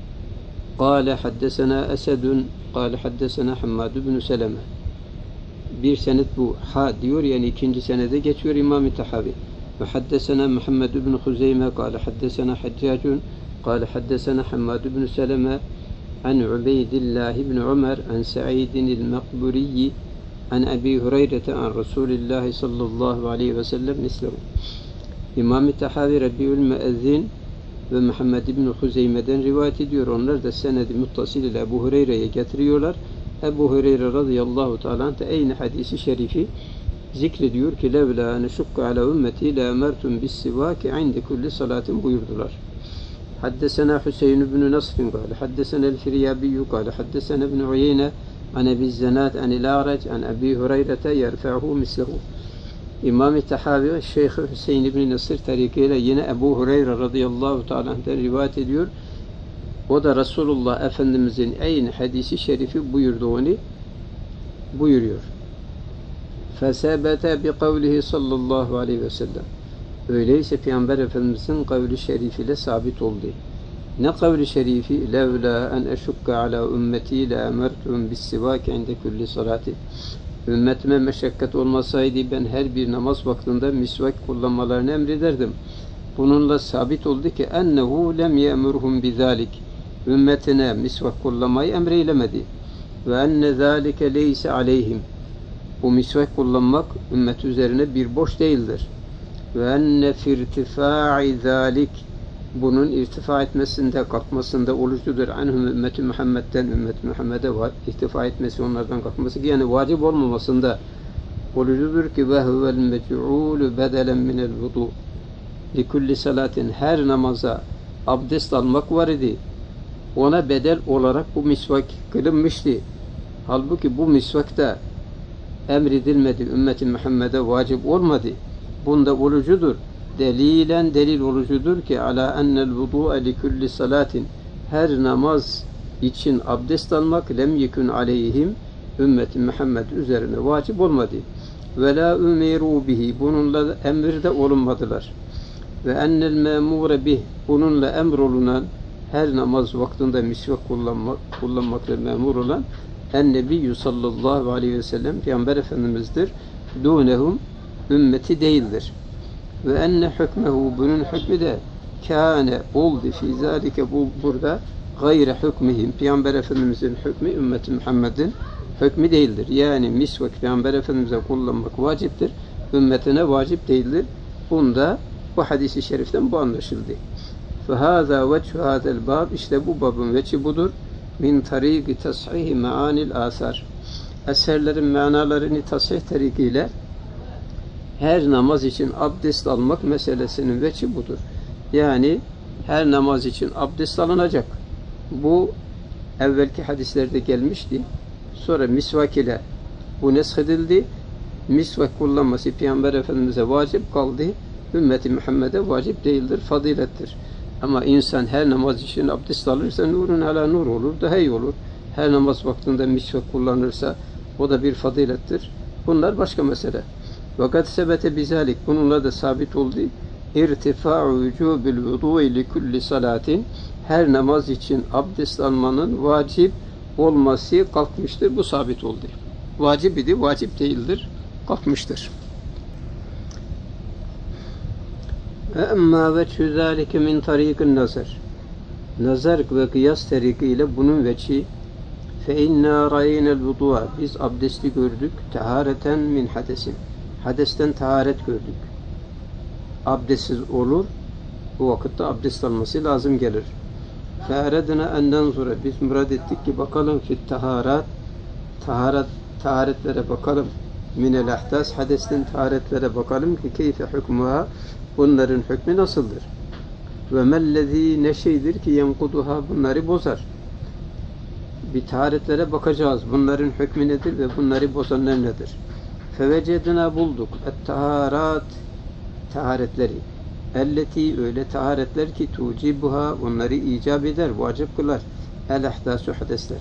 قال حدثنا أسد قال حدثنا حماد بن سلمة bir senet bu ha diyor yani ikinci senede geçiyor İmam-ı Tahavi ve haddesena Muhammed ibn Huzeyme قال حدثنا حجاج قال حدثنا حماد بن سلمة عن عبيد الله بن عمر عن سعيد المقبري عن أبي هريرة عن رسول الله صلى الله عليه وسلم مثله İmam-ı Tahavi Rabi'ül Müezzin ve Muhammed İbn Huzeyme'den rivayet ediyor. Onlar da senedi muttasil ile Ebu Hureyre'ye getiriyorlar. Ebu Hureyre radıyallahu teala anh aynı hadisi şerifi zikrediyor ki levla en şukka ala ümmeti la emertum bis sivaki inde kulli salatin buyurdular. Haddesena Hüseyin ibn Nasr قال حدثنا الفريابي قال حدثنا ابن عيينة عن أبي الزناد عن الأعرج عن أبي هريرة يرفعه مثله İmam-ı Tahavi Şeyh Hüseyin ibn Nasr tarikiyle yine Ebu Hureyre radıyallahu teala anh'ten rivayet ediyor. O da Resulullah Efendimizin aynı hadisi şerifi buyurduğunu buyuruyor. Fesebete bi kavlihi sallallahu aleyhi ve sellem. Öyleyse Peygamber Efendimizin kavli şerifiyle sabit oldu. Ne kavli şerifi? Levla en eşukka ala ümmeti la emertum bis sivak inde kulli salati. Ümmetime meşakkat olmasaydı ben her bir namaz vaktinde misvak kullanmalarını emrederdim. Bununla sabit oldu ki ennehu lem ye'murhum bizalik. Ümmetine misvak kullanmayı emreylemedi. Ve enne zalike leyse aleyhim. Bu misvak kullanmak ümmet üzerine bir borç değildir. Ve enne firtifa'i zalik. Bunun irtifa etmesinde, kalkmasında oruçludur. Anhum ümmeti Muhammed'den ümmeti Muhammed'e irtifa etmesi, onlardan kalkması ki yani vacip olmamasında oruçludur ki ve huvel mec'ulu bedelen minel vudu. Likulli salatin her namaza abdest almak var idi. Ona bedel olarak bu misvak kılınmıştı. Halbuki bu misvak da emredilmedi. Ümmeti Muhammed'e vacip olmadı. Bunda orucudur. Delilen delil olucudur ki ala ennel vudu'a li kulli salatin her namaz için abdest almak lem yekun aleyhim ümmeti Muhammed üzerine vacip olmadı. Ve la umiru bihi bununla emirde olunmadılar. Ve ennel memure bih bununla emrolunan her namaz vaktinde misvak kullanmakla memur olan en-Nebiyyü sallallahu aleyhi ve sellem Peygamber Efendimiz'dir. Dûnehum ümmeti değildir. Ve enne hükmehu bunun hükmü de kâne oldu fî zâlike burada gayre hükmihim Peygamber Efendimiz'in hükmü ümmeti Muhammed'in hükmü değildir. Yani misvak Peygamber Efendimiz'e kullanmak vaciptir. Ümmetine vacip değildir. Bunda bu hadis-i şeriften bu anlaşıldı. فَهَذَا وَجْهُ هَذَا الْبَابِ İşte bu babın veçi budur. Min tariki tashihi meanil asar. Eserlerin manalarını tasih tarikiyle her namaz için abdest almak meselesinin veçi budur. Yani her namaz için abdest alınacak. Bu evvelki hadislerde gelmişti. Sonra misvak ile bu neshedildi. Misvak kullanması Peygamber Efendimiz'e vacip kaldı. Ümmeti Muhammed'e vacip değildir, fazilettir. Ama insan her namaz için abdest alırsa nurun ala nur olur, daha iyi olur. Her namaz vaktinde misvak kullanırsa o da bir fazilettir. Bunlar başka mesele. Fakat sebete bizalik bununla da sabit oldu. İrtifa'u vücubil vudu'i li kulli salatin her namaz için abdest almanın vacip olması kalkmıştır. Bu sabit oldu. Vacip idi, vacip değildir. Kalkmıştır. Emma veçhü zâlike min tariqin nazar. Nazar ve kıyas tarikiyle bunun veçhi fe inna ra'inel vudu'a biz abdesti gördük tahareten min hadesin. Hadesten taharet gördük. Abdestsiz olur. Bu vakitte abdest alması lazım gelir. Fe'eredna enden sonra biz murad ettik ki bakalım fit taharat taharetlere bakalım. Minel ahdas hadesten taharetlere bakalım ki keyfe hükmuha bunların hükmü nasıldır? Ve mellezî ne şeydir ki yenkuduha bunları bozar. Bir taharetlere bakacağız. Bunların hükmü nedir ve bunları bozanlar nedir? Fevecedina bulduk. Et-taharat taharetleri. Elleti öyle taharetler ki tucibuha onları icap eder, vacip kılar. El-ahdasu hadesler.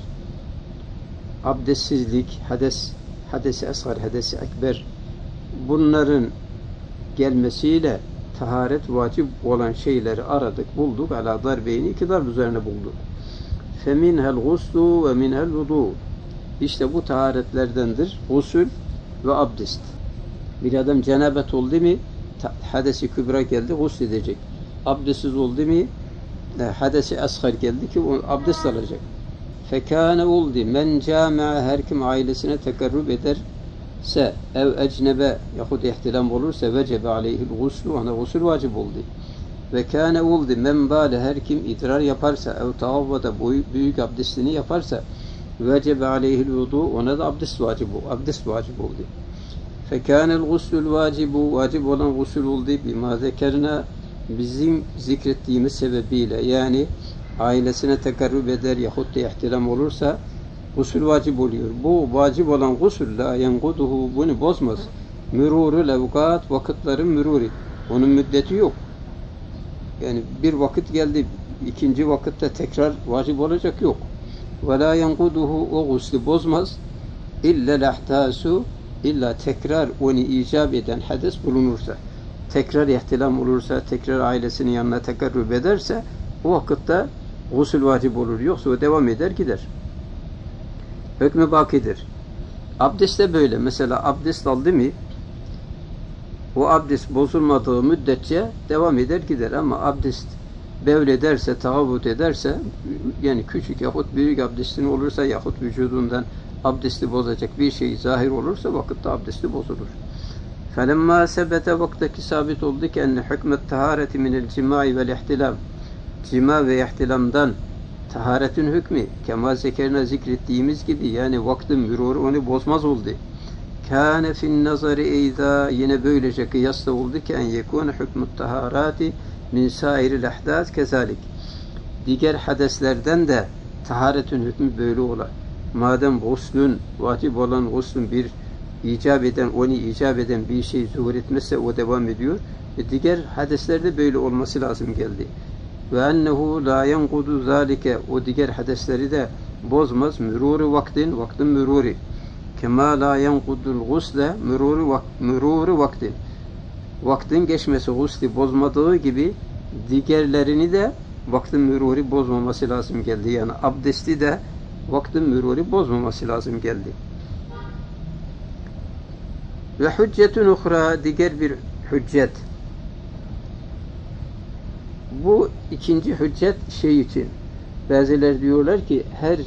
Abdestsizlik, hadesi asgar, hadesi ekber. Bunların gelmesiyle taharet vacip olan şeyleri aradık, bulduk. Ala darbeyni iki darb üzerine bulduk. Feminhel guslu ve minhel vudu. İşte bu taharetlerdendir. Gusül ve abdest. Bir adam cenabet oldu mu hadesi kübra geldi, gusl edecek. Abdestsiz oldu mu hadesi asgar geldi ki o abdest alacak. Fekâne oldu men câme'a her kim ailesine tekarrub ederse ev ecnebe yahut ihtilam olursa vecebe aleyhil guslu ona gusül vacip oldu. Ve kâne oldu men bâle her kim idrar yaparsa ev tavvada büyük abdestini yaparsa vecebe aleyhil vudu ona da abdest vacip oldu. Fekânel guslul vacibu vacip olan gusül oldu bima zekerna bizim zikrettiğimiz sebebiyle yani ailesine tekarrub eder yahut da ihtilam olursa gusül vacip oluyor. Bu vacip olan gusül la yenkuduhu bunu bozmaz. Mürûrü levkat vakitlerin mürûri. Onun müddeti yok. Yani bir vakit geldi ikinci vakitte tekrar vacip olacak yok. Ve la yenkuduhu o guslü bozmaz. İlla lahtasu illa tekrar onu icap eden hades bulunursa, tekrar ihtilam olursa, tekrar ailesinin yanına tekarrub ederse o vakitte gusül vacip olur. Yoksa o devam eder gider. Hükmü bakidir. Abdest de böyle. Mesela abdest aldı mı o abdest bozulmadığı müddetçe devam eder gider ama abdest bevlederse, tahavvut ederse yani küçük yahut büyük abdestin olursa yahut vücudundan abdesti bozacak bir şey zahir olursa vakitte abdesti bozulur. فَلَمَّا سَبَتَ vaktaki sabit oldu ki enne hükmet tahareti minel cimai vel ihtilam cima ve ihtilamdan taharetin hükmü kema zekerine zikrettiğimiz gibi yani vaktin mürûrü onu bozmaz oldu. Kâne fin nazari eyza yine böylece kıyasla oldu ki en yekûne hükmü't taharati min sairil ahdâs kezalik. Diğer hadeslerden de taharetin hükmü böyle olar. Madem guslün vacip olan guslün bir onu icap eden bir şey zuhur etmezse o devam ediyor. Diğer hadeslerde böyle olması lazım geldi. Ve ennehu la yenkudu zalike o diğer hadesleri de bozmaz. Mürûrü vaktin mürûrü. Kema la yenkudul gusle mürûrü vaktin. Vaktin geçmesi gusli bozmadığı gibi diğerlerini de vaktin müruri bozmaması lazım geldi. Yani abdesti de vaktin müruri bozmaması lazım geldi. Ve hüccetun uhra, diğer bir hüccet. Bu ikinci hüccet şey için. Bazıları diyorlar ki her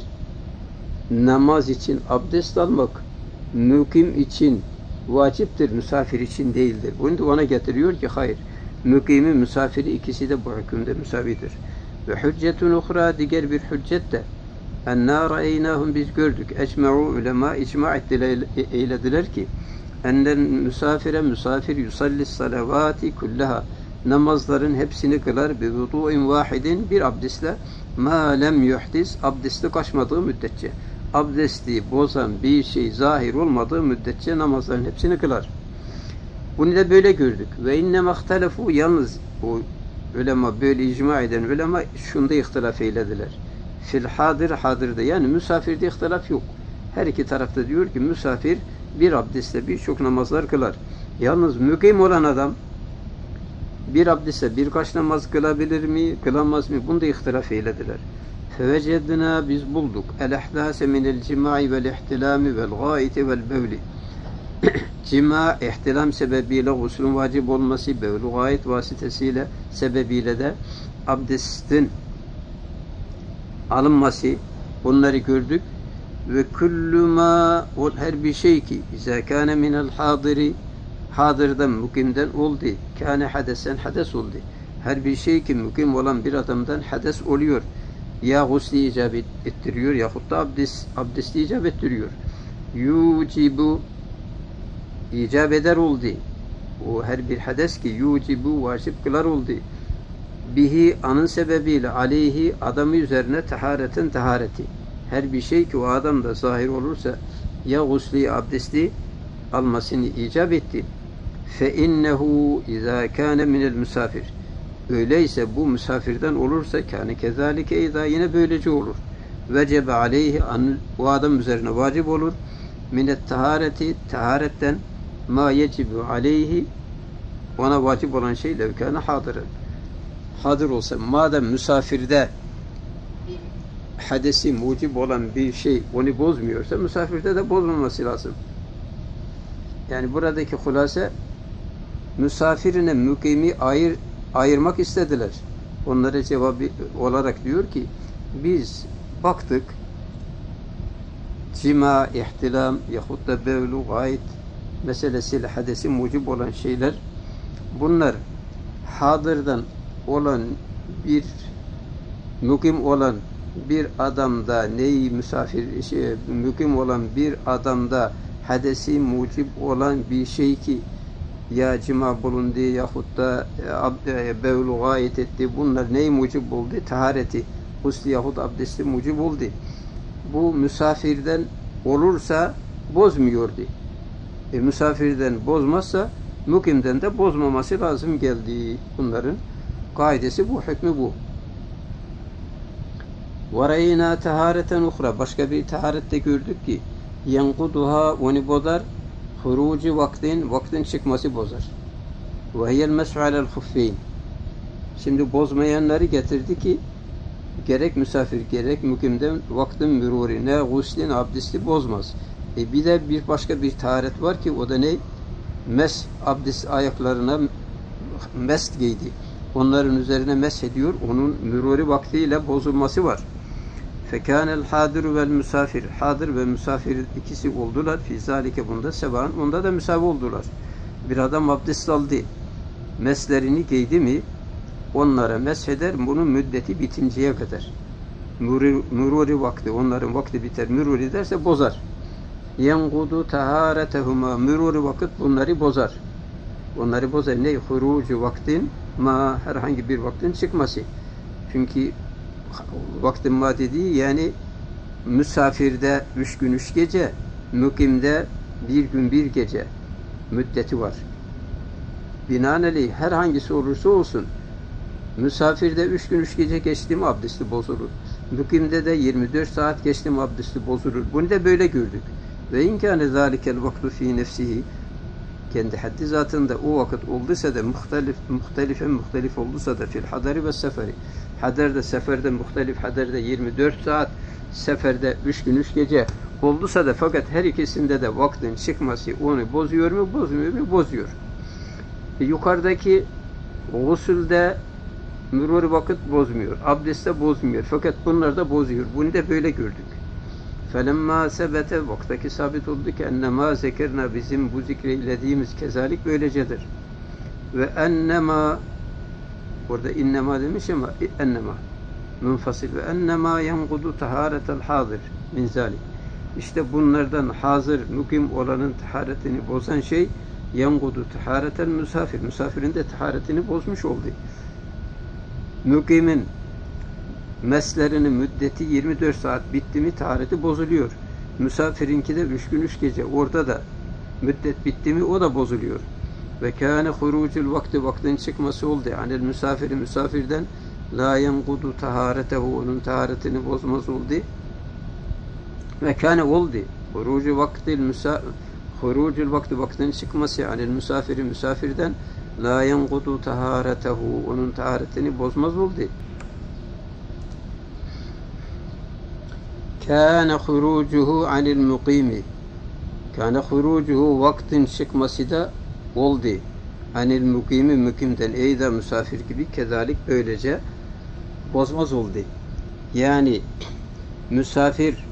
namaz için abdest almak mukim için vaciptir, misafir için değildir. Bunu da ona getiriyor ki hayır. Mukimi, misafiri ikisi de bu hükümde müsavidir. Ve hüccetun uhra, diğer bir hüccet de ennâ ra'eynâhum, biz gördük. Ecme'u ulema icma eylediler ki ennel misafir yusallis salavati kullaha, namazların hepsini kılar bi vudu'in vahidin, bir abdestle, ma lem yuhdis, abdesti kaçmadığı müddetçe, abdesti bozan bir şey zahir olmadığı müddetçe namazların hepsini kılar. Bunu da böyle gördük. Ve inne mahtelefu, yalnız bu ulema, böyle icma eden ulema şunda ihtilaf eylediler. Fil hadir, hadirde, yani misafirde ihtilaf yok. Her iki tarafta diyor ki misafir bir abdestle birçok namazlar kılar. Yalnız mukim olan adam bir abdestle birkaç namaz kılabilir mi, kılamaz mı? Bunda ihtilaf eylediler. Fevecedna, biz bulduk. El-ihdâse minel cimâi vel-ihtilâmi vel-gâiti vel-bevli. Cima, ihtilam sebebiyle guslun vacip olması, bevlu gayet vasıtasıyla sebebiyle de abdestin alınması, bunları gördük. Ve kullu ma, her bir şey ki izâ kâne minel hadiri, hadırdan, mukimden oldu, kâne hadesen, hades oldu. Her bir şey ki mukim olan bir adamdan hades oluyor. Ya gusli icap ettiriyor yahut da abdesti icap ettiriyor. Yucibu, icap eder oldu. O her bir hades ki yucibu, vacip kılar oldu. Bihi, anın sebebiyle, aleyhi, adamı üzerine tahareten, tahareti. Her bir şey ki o adamda zahir olursa ya gusli, abdesti almasını icap etti. Fe innehu izâ kâne minel misafir. Öyleyse bu misafirden olursa kâne kezâlike izâ, yine böylece olur. Vecebe aleyhi, o adam üzerine vacip olur. Minet tahareti, taharetten, ma yecibu aleyhi, ona vacip olan şey levkâne hadiren. Hadir olsa, madem misafirde hadesi mucib olan bir şey onu bozmuyorsa misafirde de bozmaması lazım. Yani buradaki hulase, misafirine mukimi ayırmak istediler. Onlara cevabı olarak diyor ki biz baktık cima, ihtilam yahut da bevlu, gayet meselesiyle hadesi mucib olan şeyler, bunlar hadırdan olan bir mukim olan bir adamda mukim olan bir adamda hadesi mucib olan bir şey ki ya cima bulundu yahut da bevlu gayet etti, bunlar neyi mucib oldu? Tahareti, husli yahut abdesti mucib oldu. Bu misafirden olursa bozmuyordu. Misafirden bozmazsa mukimden de bozmaması lazım geldi. Bunların kaidesi bu, hükmü bu. وَرَيْنَا تَهَارَةً ukhra, başka bir taharette gördük ki يَنْقُدُهَا, onu bozar, hurucu vaktin çıkması bozar. وَهِيَ الْمَسْعُ عَلَى الْخُفَّيْنِ. Şimdi bozmayanları getirdi ki gerek misafir gerek mukimden vaktin müruri, ne guslin, abdesti bozmaz. Bir de başka bir taharet var ki o da ne? Mes, abdest ayaklarına mes giydi. Onların üzerine mes ediyor. Onun müruri vaktiyle bozulması var. Fekânel hâdiru vel misafir. Hadir ve misafir ikisi oldular. Fîzâlike, bunda sevan. Onda da müsavi oldular. Bir adam abdest aldı. Meslerini giydi mi onlara mesheder. Bunun müddeti bitinceye kadar. Müruri vakti. Onların vakti biter. Müruri derse bozar. Yengudu tahâretehuma. Müruri vakit bunları bozar. Onları bozar. Ne? Hurucu vaktin ma, herhangi bir vaktin çıkması. Çünkü vaktin ma dediği yani misafirde 3 gün 3 gece, mukimde 1 gün 1 gece müddeti var. Binaenaleyh herhangisi olursa olsun misafirde 3 gün 3 gece geçti mi abdesti bozulur. Mukimde de 24 saat geçti mi abdesti bozulur. Bunu da böyle gördük. Ve inkâne zâlikel vaktu fî nefsihi. kendi haddi zatında o vakit olduysa da muhtelif olduysa da fil hadari ve seferi. Haderde, seferde muhtelif, haderde 24 saat, seferde 3 gün 3 gece olduysa da fakat her ikisinde de vaktin çıkması onu bozuyor mu, bozmuyor mu? Bozuyor. Yukarıdaki gusülde mürur vakit bozmuyor, abdestte bozmuyor. Fakat bunlar da bozuyor. Bunu da böyle gördük. Felemma sebete vaktaki sabit oldu ki ennema zekerna bizim bu zikreylediğimiz kezalik böylecedir. Ve ennema orada innema demiş ama ennema munfasil ve ennema yengudu taharetel hazır min zalik. İşte bunlardan hazır mukim olanın taharetini bozan şey yengudu taharetel misafir. Misafirin de taharetini bozmuş oldu. Mukimin meslerinin müddeti 24 saat bitti mi tahareti bozuluyor. Misafirinki de 3 gün 3 gece. Orada da müddet bitti mi o da bozuluyor. Ve kâne hurucul vakti vaktin çıkması oldu. Yani misafiri misafirden la yengudu taharetehu onun taharetini bozmaz oldu. Ve kâne oldu. Hurucul vakti vaktin çıkması yani misafiri misafirden la yengudu taharetehu onun taharetini bozmaz oldu. Kâne hurucuhu anil mukimi. Kâne hurucuhu vaktin çıkması da oldu. Anil mukimi mukimden eyda misafir gibi kezalik böylece bozmaz oldu. Yani misafir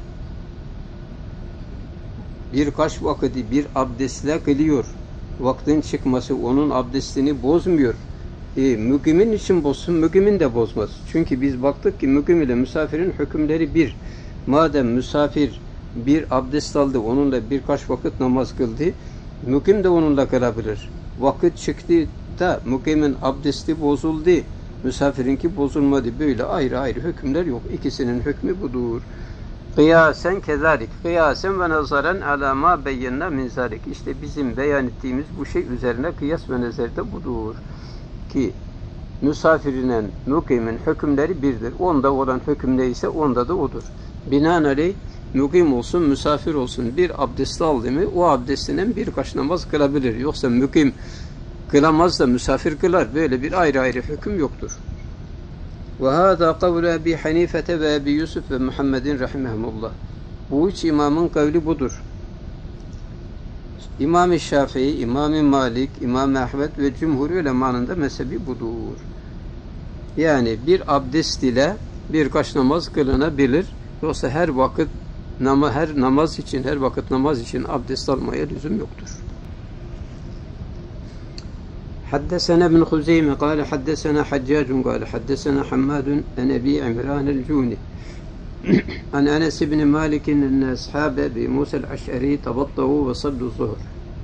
birkaç vakiti bir abdestle kılıyor. Vaktin çıkması onun abdestini bozmuyor. Mukimin için bozsun, mukimin de bozmaz. Çünkü biz baktık ki mukim ile misafirin hükümleri bir. Madem misafir bir abdest aldı, onunla birkaç vakit namaz kıldı, mukim de onunla kılabilir. Vakit çıktı da mukimin abdesti bozuldu, misafirinki bozulmadı. Böyle ayrı ayrı hükümler yok. İkisinin hükmü budur. Kıyasen kezalik. Kıyasen ve nazaren ala ma beyyenna min zalik. İşte bizim beyan ettiğimiz bu şey üzerine kıyas ve nezerde budur. Ki misafirinen mukimin hükümleri birdir. Onda olan hüküm neyse onda da odur. Binaenaleyh mukim olsun, misafir olsun bir abdest aldı mı o abdestinden birkaç namaz kılabilir. Yoksa mukim kılamaz da misafir kılar. Böyle bir ayrı ayrı hüküm yoktur. Ve hâzâ kavlu Ebi Hanifete ve Ebi Yusuf ve Muhammedin rahimehumullah. Bu üç imamın kavli budur. İmam-ı Şafii, İmam-ı Malik, İmam-ı Ahmet ve cumhur ulemanın da mezhebi budur. Yani bir abdest ile birkaç namaz kılınabilir. Yoksa her vakit her vakit namaz için abdest almaya lüzum yoktur. حدثنا ابن خزيمة قال حدثنا حجاج قال حدثنا حماد عن أبي عمران الجوني عن أنس بن مالك أن أصحاب أبي موسى الأشعري تبطؤوا وصلوا الظهر.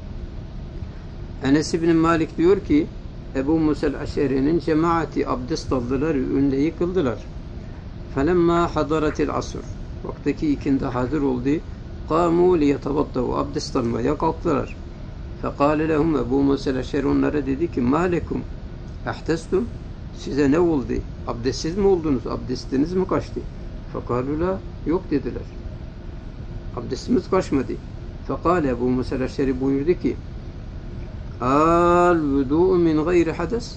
Enes ibn Malik diyor ki Ebu Musa el-Aş'eri'nin cemaati abdest aldılar, ünleyi kıldılar. فَلَمَّا حَضَرَتِ الْعَصْرِ Vaktaki ikindi hazır oldu. قَامُوا لِيَتَبَطَّوْا Abdest almaya kalktılar. فَقَالَ لَهُمْ Ebu Musa el-Aş'eri onlara dedi ki مَا لَكُمْ اَحْتَسْتُمْ Size ne oldu? Abdestsiz mi oldunuz? Abdestiniz mi kaçtı? فَقَالُوا لَا Yok dediler. Abdestimiz kaçmadı. فَقَالَ Ebu Musa el-Aş'eri buyurdu ki al-vudu min gayri hades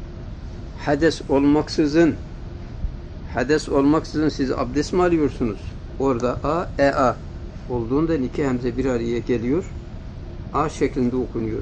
hades olmaksızın siz abdest mi alıyorsunuz? Orada a olduğunda iki hemze bir araya geliyor. A şeklinde okunuyor.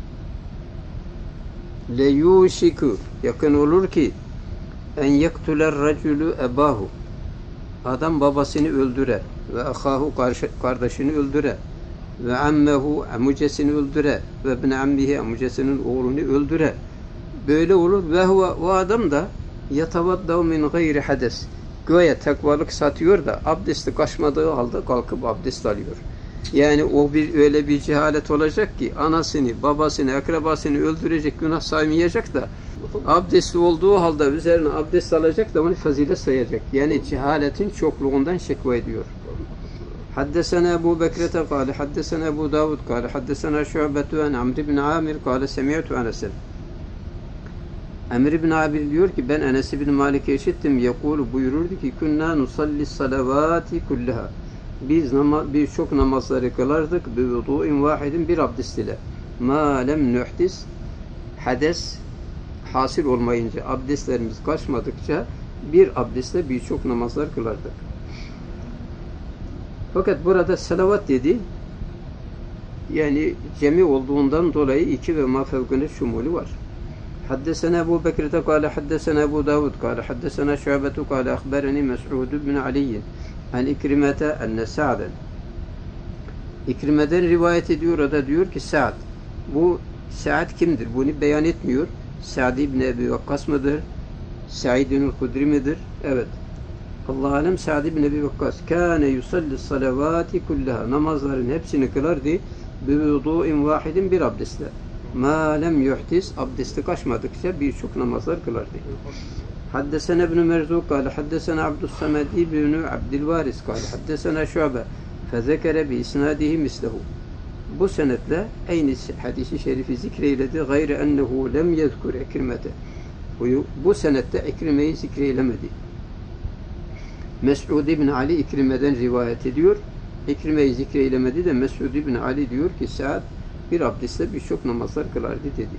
Le yushiku yakın olur ki en yaktuler raculu ebahu adam babasını öldüre ve ahahu kardeşini öldüre ve ammehu amucesini öldüre ve ibn ammihi amucesinin oğlunu öldüre. Böyle olur ve o adam da yatavaddav min gayri hades. Göğe takvalık satıyor da abdesti kaçmadığı halde kalkıp abdest alıyor. Yani o öyle bir cehalet olacak ki anasını, babasını, akrabasını öldürecek, günah saymayacak da abdestli olduğu halde üzerine abdest alacak da onu fazilet sayacak. Yani cehaletin çokluğundan şekva ediyor. حدثنا أبو بكرة قال حدثنا أبو داود قال حدثنا شعبة عن عمرو بن عامر قال سمعت أنسا Amr ibn Abil diyor ki ben Enes ibn Malik'e işittim. Yekulu buyururdu ki kunna nusalli salavati kullaha. Biz birçok namazları kılardık bi vudu'in vahidin bir abdest ile. ma lem nuhdis, hades hasıl olmayınca, abdestlerimiz kaçmadıkça bir abdestle birçok namazlar kılardık. Fakat burada salavat dedi, yani cemi olduğundan dolayı iki ve ma fevkine şumulü var. Haddesena Ebu Bekir'de kâle haddesena Ebu Davud kâle haddesena Şu'betu kâle akhbereni Mes'ud ibn Ali'yin an İkrimete enne Sa'den. İkrime'den rivayet ediyor, o da diyor ki Sa'd. Bu Sa'd kimdir? Bunu beyan etmiyor. Sa'd ibn Ebi Vakkas mıdır? Sa'id ibn Hudri midir? Evet. Allah alem Sa'd ibn Ebi Vakkas. Kâne yusalli salavati kullaha. Namazların hepsini kılardı. Bi vudu'in vahidin, bir abdestle. Ma lem yuhdis, abdesti kaçmadıkça birçok namazlar kılardı. Haddesena ibn Merzuk kâle haddesena Abdüssamed ibn Abdülvaris kâle haddesena Şu'be fezekere bi isnadihi mislehu. Bu senetle aynı hadisi şerifi zikreyledi. Gayre ennehu lem yezkur ekrimete. Bu senette Ekrime'yi zikreylemedi. Mes'ud ibn Ali İkrime'den rivayet ediyor. Ekrime'yi zikreylemedi de Mes'ud ibn Ali diyor ki Sa'd bir abdestle birçok namazlar kılardı dedi.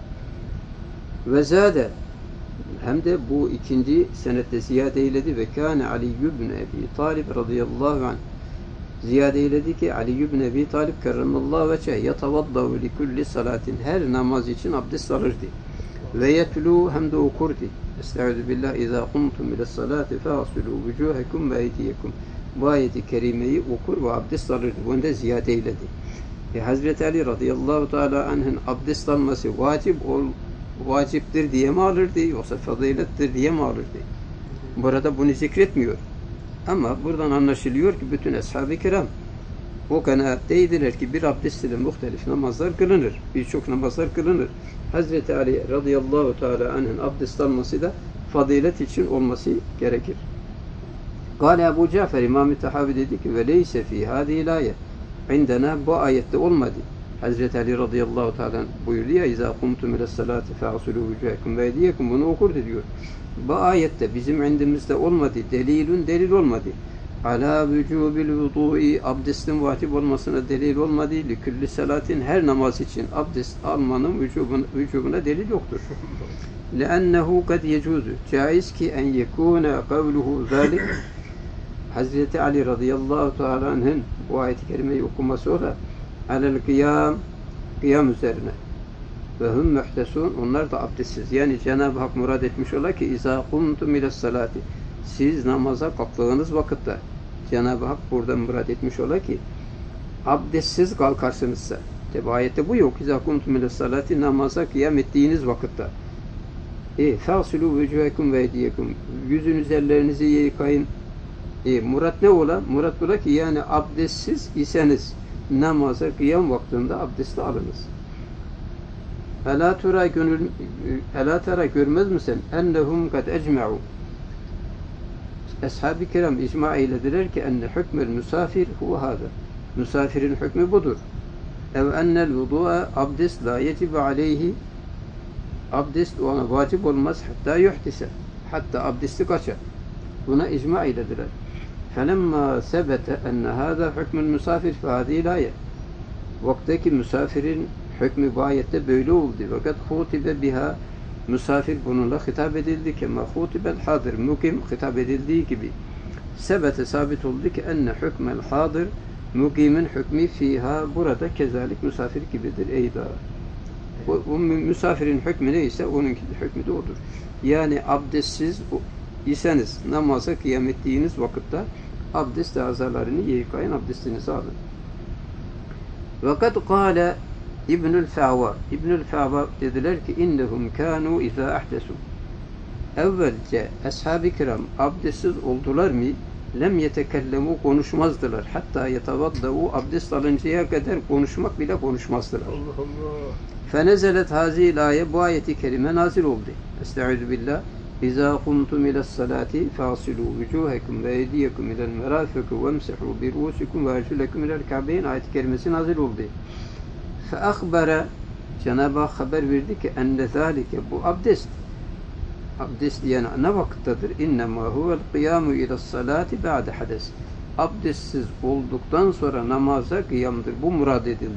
Ve zade, hem de bu ikinci senette ziyade eyledi ve kâne Ali ibn Ebi Talib radıyallahu anh. Ziyade eyledi ki Ali ibn Ebi Talib kerramallahu veçeh yetavaddavu li kulli salatin, her namaz için abdest alırdı. Ve yetlu, hem de okurdu. Estaizu billah izâ kumtum ile salati fâsilû vücûhekum ve eydiyekum. Bu ayeti kerimeyi okur ve abdest alırdı. Bunu da ziyade eyledi. Hazreti Ali radıyallahu teala anh'ın abdest alması vaciptir diye mi alırdı, yoksa fazilettir diye mi alırdı? Burada bunu zikretmiyor. Ama buradan anlaşılıyor ki bütün ashab-ı kiram o kanaatteydiler ki bir abdest ile muhtelif namazlar kılınır. Birçok namazlar kılınır. Hazreti Ali radıyallahu teala anh'ın abdest alması da fazilet için olması gerekir. Kâle Ebu Cafer İmam-ı Tahavi dedi ki ve leyse fî hâzihil âye, indena bu ayette olmadı. Hazreti Ali radıyallahu teala buyurdu ya izâ kumtum ile salâti fe'asulû vücûhekum ve eydiyekum, bunu okurdu diyor. Bu ayette bizim indimizde olmadı. Delil olmadı. Alâ vücûbil vudû'i, abdestin vacip olmasına delil olmadı. Likülli salatin, her namaz için abdest almanın vücubuna delil yoktur. لأنه قد يجوز, caiz ki en yekûne kavluhu zâlik, Hazreti Ali radıyallahu teâlâ anh'ın bu ayet-i kerimeyi okuması ola alel kıyam üzerine ve hum muhtesun, onlar da abdestsiz. Yani Cenab-ı Hak murad etmiş ola ki izâ kumtum ile salati, siz namaza kalktığınız vakitte, Cenab-ı Hak burada murad etmiş ola ki abdestsiz kalkarsınızsa. Tabi ayette bu yok. İzâ kumtum ile salati, namaza kıyam ettiğiniz vakitte. Fâsilû vücûhekum ve eydiyekum, yüzünüz, ellerinizi yıkayın. Murat ne ola? Murat ola ki yani abdestsiz iseniz namaza kıyam vaktinde abdesti alınız. Elâ tera, görmez misin? Ennehum kad ecme'u, Ashab-ı kiram icma eylediler ki enne hükmül musafir huve hâzâ, misafirin hükmü budur. Ev ennel vudu'a, abdest la yecibu aleyhi, abdest ona vacip olmaz hatta yuhdise, hatta abdesti kaçar. Buna icma eylediler. فَلَمَّا سَبَتَ اَنَّ هَذَا حُكْمُ الْمُسَافِرِ فَهَذِهِ الْآيَةِ, vaktaki misafirin hükmü bu ayette böyle oldu. Fakat hutibe biha, misafir bununla hitap edildi ki ma hutibel hadir, mukim hitap edildiği gibi. Sebete, sabit oldu ki enne hükmel hadir, mukimin hükmü fiha, burada kezalik misafir gibidir. Eyda. O misafirin hükmü neyse onun hükmü de odur. Yani abdestsiz iseniz namaza kıyam ettiğiniz vakitte abdest azalarını yıkayın, abdestinizi alın. Vakat kâle İbnül Fâva, İbnül Fâva dediler ki innehum kânû izâ ahdesu, evvelce ashab-ı kiram abdestsiz oldular mı lem yetekellemu, konuşmazdılar. Hatta yetavaddau, abdest alıncaya kadar konuşmak bile konuşmazdılar. Allah Allah. Fenezelet hazîl ayet, bu ayeti kerime nazil oldu. Estaizu billah. İzâ kumtum ile's-salâti fâsilû vücûhekum ve eydiyekum ilel-merâfiku vemsihû birûsikum ve erculekum ilel-ka'beyn ayet-i kerimesi nazil oldu. Fe akhbara, Cenab-ı Hak haber verdi ki enne zâlike, bu abdest. Abdest yani ne vakittedir? İnnemâ huvel kıyâmu ile's-salâti ba'de hades. Abdestsiz olduktan sonra namaza kıyamdır. Bu murad edildi.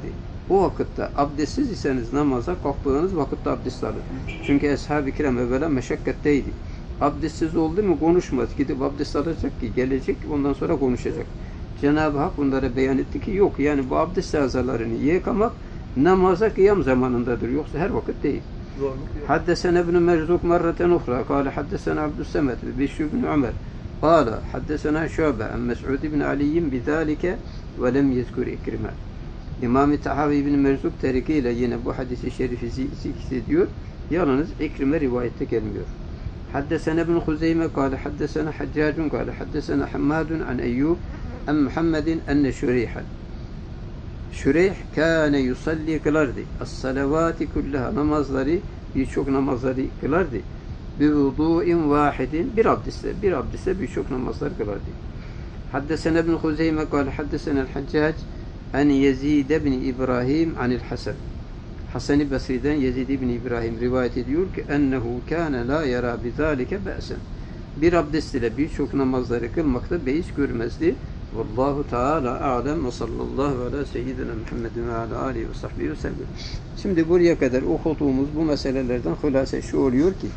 O vakitte abdestsiz iseniz namaza kalktığınız vakitte abdest alın. Çünkü Eshab-ı Kiram evvela meşakkatteydi. Abdestsiz oldu mu konuşmaz. Gidip abdest alacak ki gelecek ondan sonra konuşacak. Cenab-ı Hak bunlara beyan etti ki yok yani bu abdest azalarını yıkamak namaza kıyam zamanındadır. Yoksa her vakit değil. Haddesena ibn Merzuk merreten uhra. Kale haddesena Abdüssemet ve Bişr ibn Ömer. Kale haddesena Şöbe en Mes'ud ibn Ali'yin bidâlike ve lem yezkur İkrime. İmam-ı Tahavi ibn Merzuk terikiyle yine bu hadisi şerifi zikrediyor. Yalnız İkrime rivayette gelmiyor. Haddesena ibn Huzeyme kâle haddesena Haccacun kâle haddesena Hammadun an Eyyub en Muhammedin enne Şureyhan. Şureyh kâne yusalli kılardı. As-salavati kullaha namazları birçok namazları kılardı. Bi vudu'in vahidin bir abdestle birçok namazlar kılardı. Haddesena ibn Huzeyme kâle haddesena el-Haccac en Yezid ibn İbrahim anil Hasan. Hasan-ı Basri'den Yezid ibn İbrahim rivayet ediyor ki ennehu kâne la yara bizâlike be'sen. Bir abdest ile birçok namazları kılmakta beis görmezdi. Vallahu Teala a'lem ve sallallahu ala seyyidina Muhammedin ve ala alihi ve sahbihi ve sellem. Şimdi buraya kadar okuduğumuz bu meselelerden hulase şu oluyor ki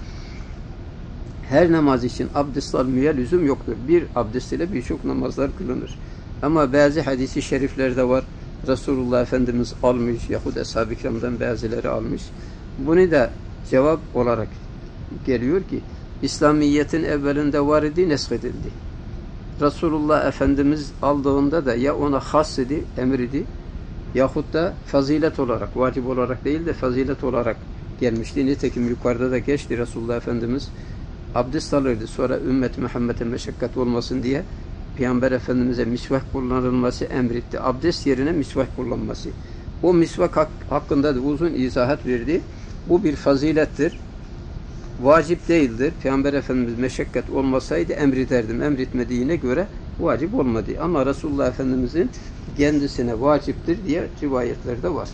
her namaz için abdest almaya lüzum yoktur. Bir abdest ile birçok namazlar kılınır. Ama bazı hadisi şeriflerde var. Resulullah Efendimiz almış yahut Eshab-ı Kiram'dan bazıları almış. Bunu da cevap olarak geliyor ki İslamiyet'in evvelinde var idi, neshedildi. Resulullah Efendimiz aldığında da ya ona has idi, emir idi yahut da fazilet olarak, vacip olarak değil de fazilet olarak gelmişti. Nitekim yukarıda da geçti Resulullah Efendimiz abdest alırdı. Sonra ümmet Muhammed'e meşakkat olmasın diye Peygamber Efendimiz'e misvak kullanılması emretti. Abdest yerine misvak kullanması. O misvak hakkında da uzun izahat verdi. Bu bir fazilettir. Vacip değildir. Peygamber Efendimiz meşakkat olmasaydı emrederdim. Emretmediğine göre vacip olmadı. Ama Resulullah Efendimiz'in kendisine vaciptir diye rivayetlerde var.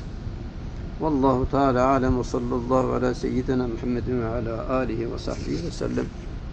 Vallahu Teala alem ve sallallahu ala seyyidina Muhammedin ve ala alihi ve sahbihi ve sellem.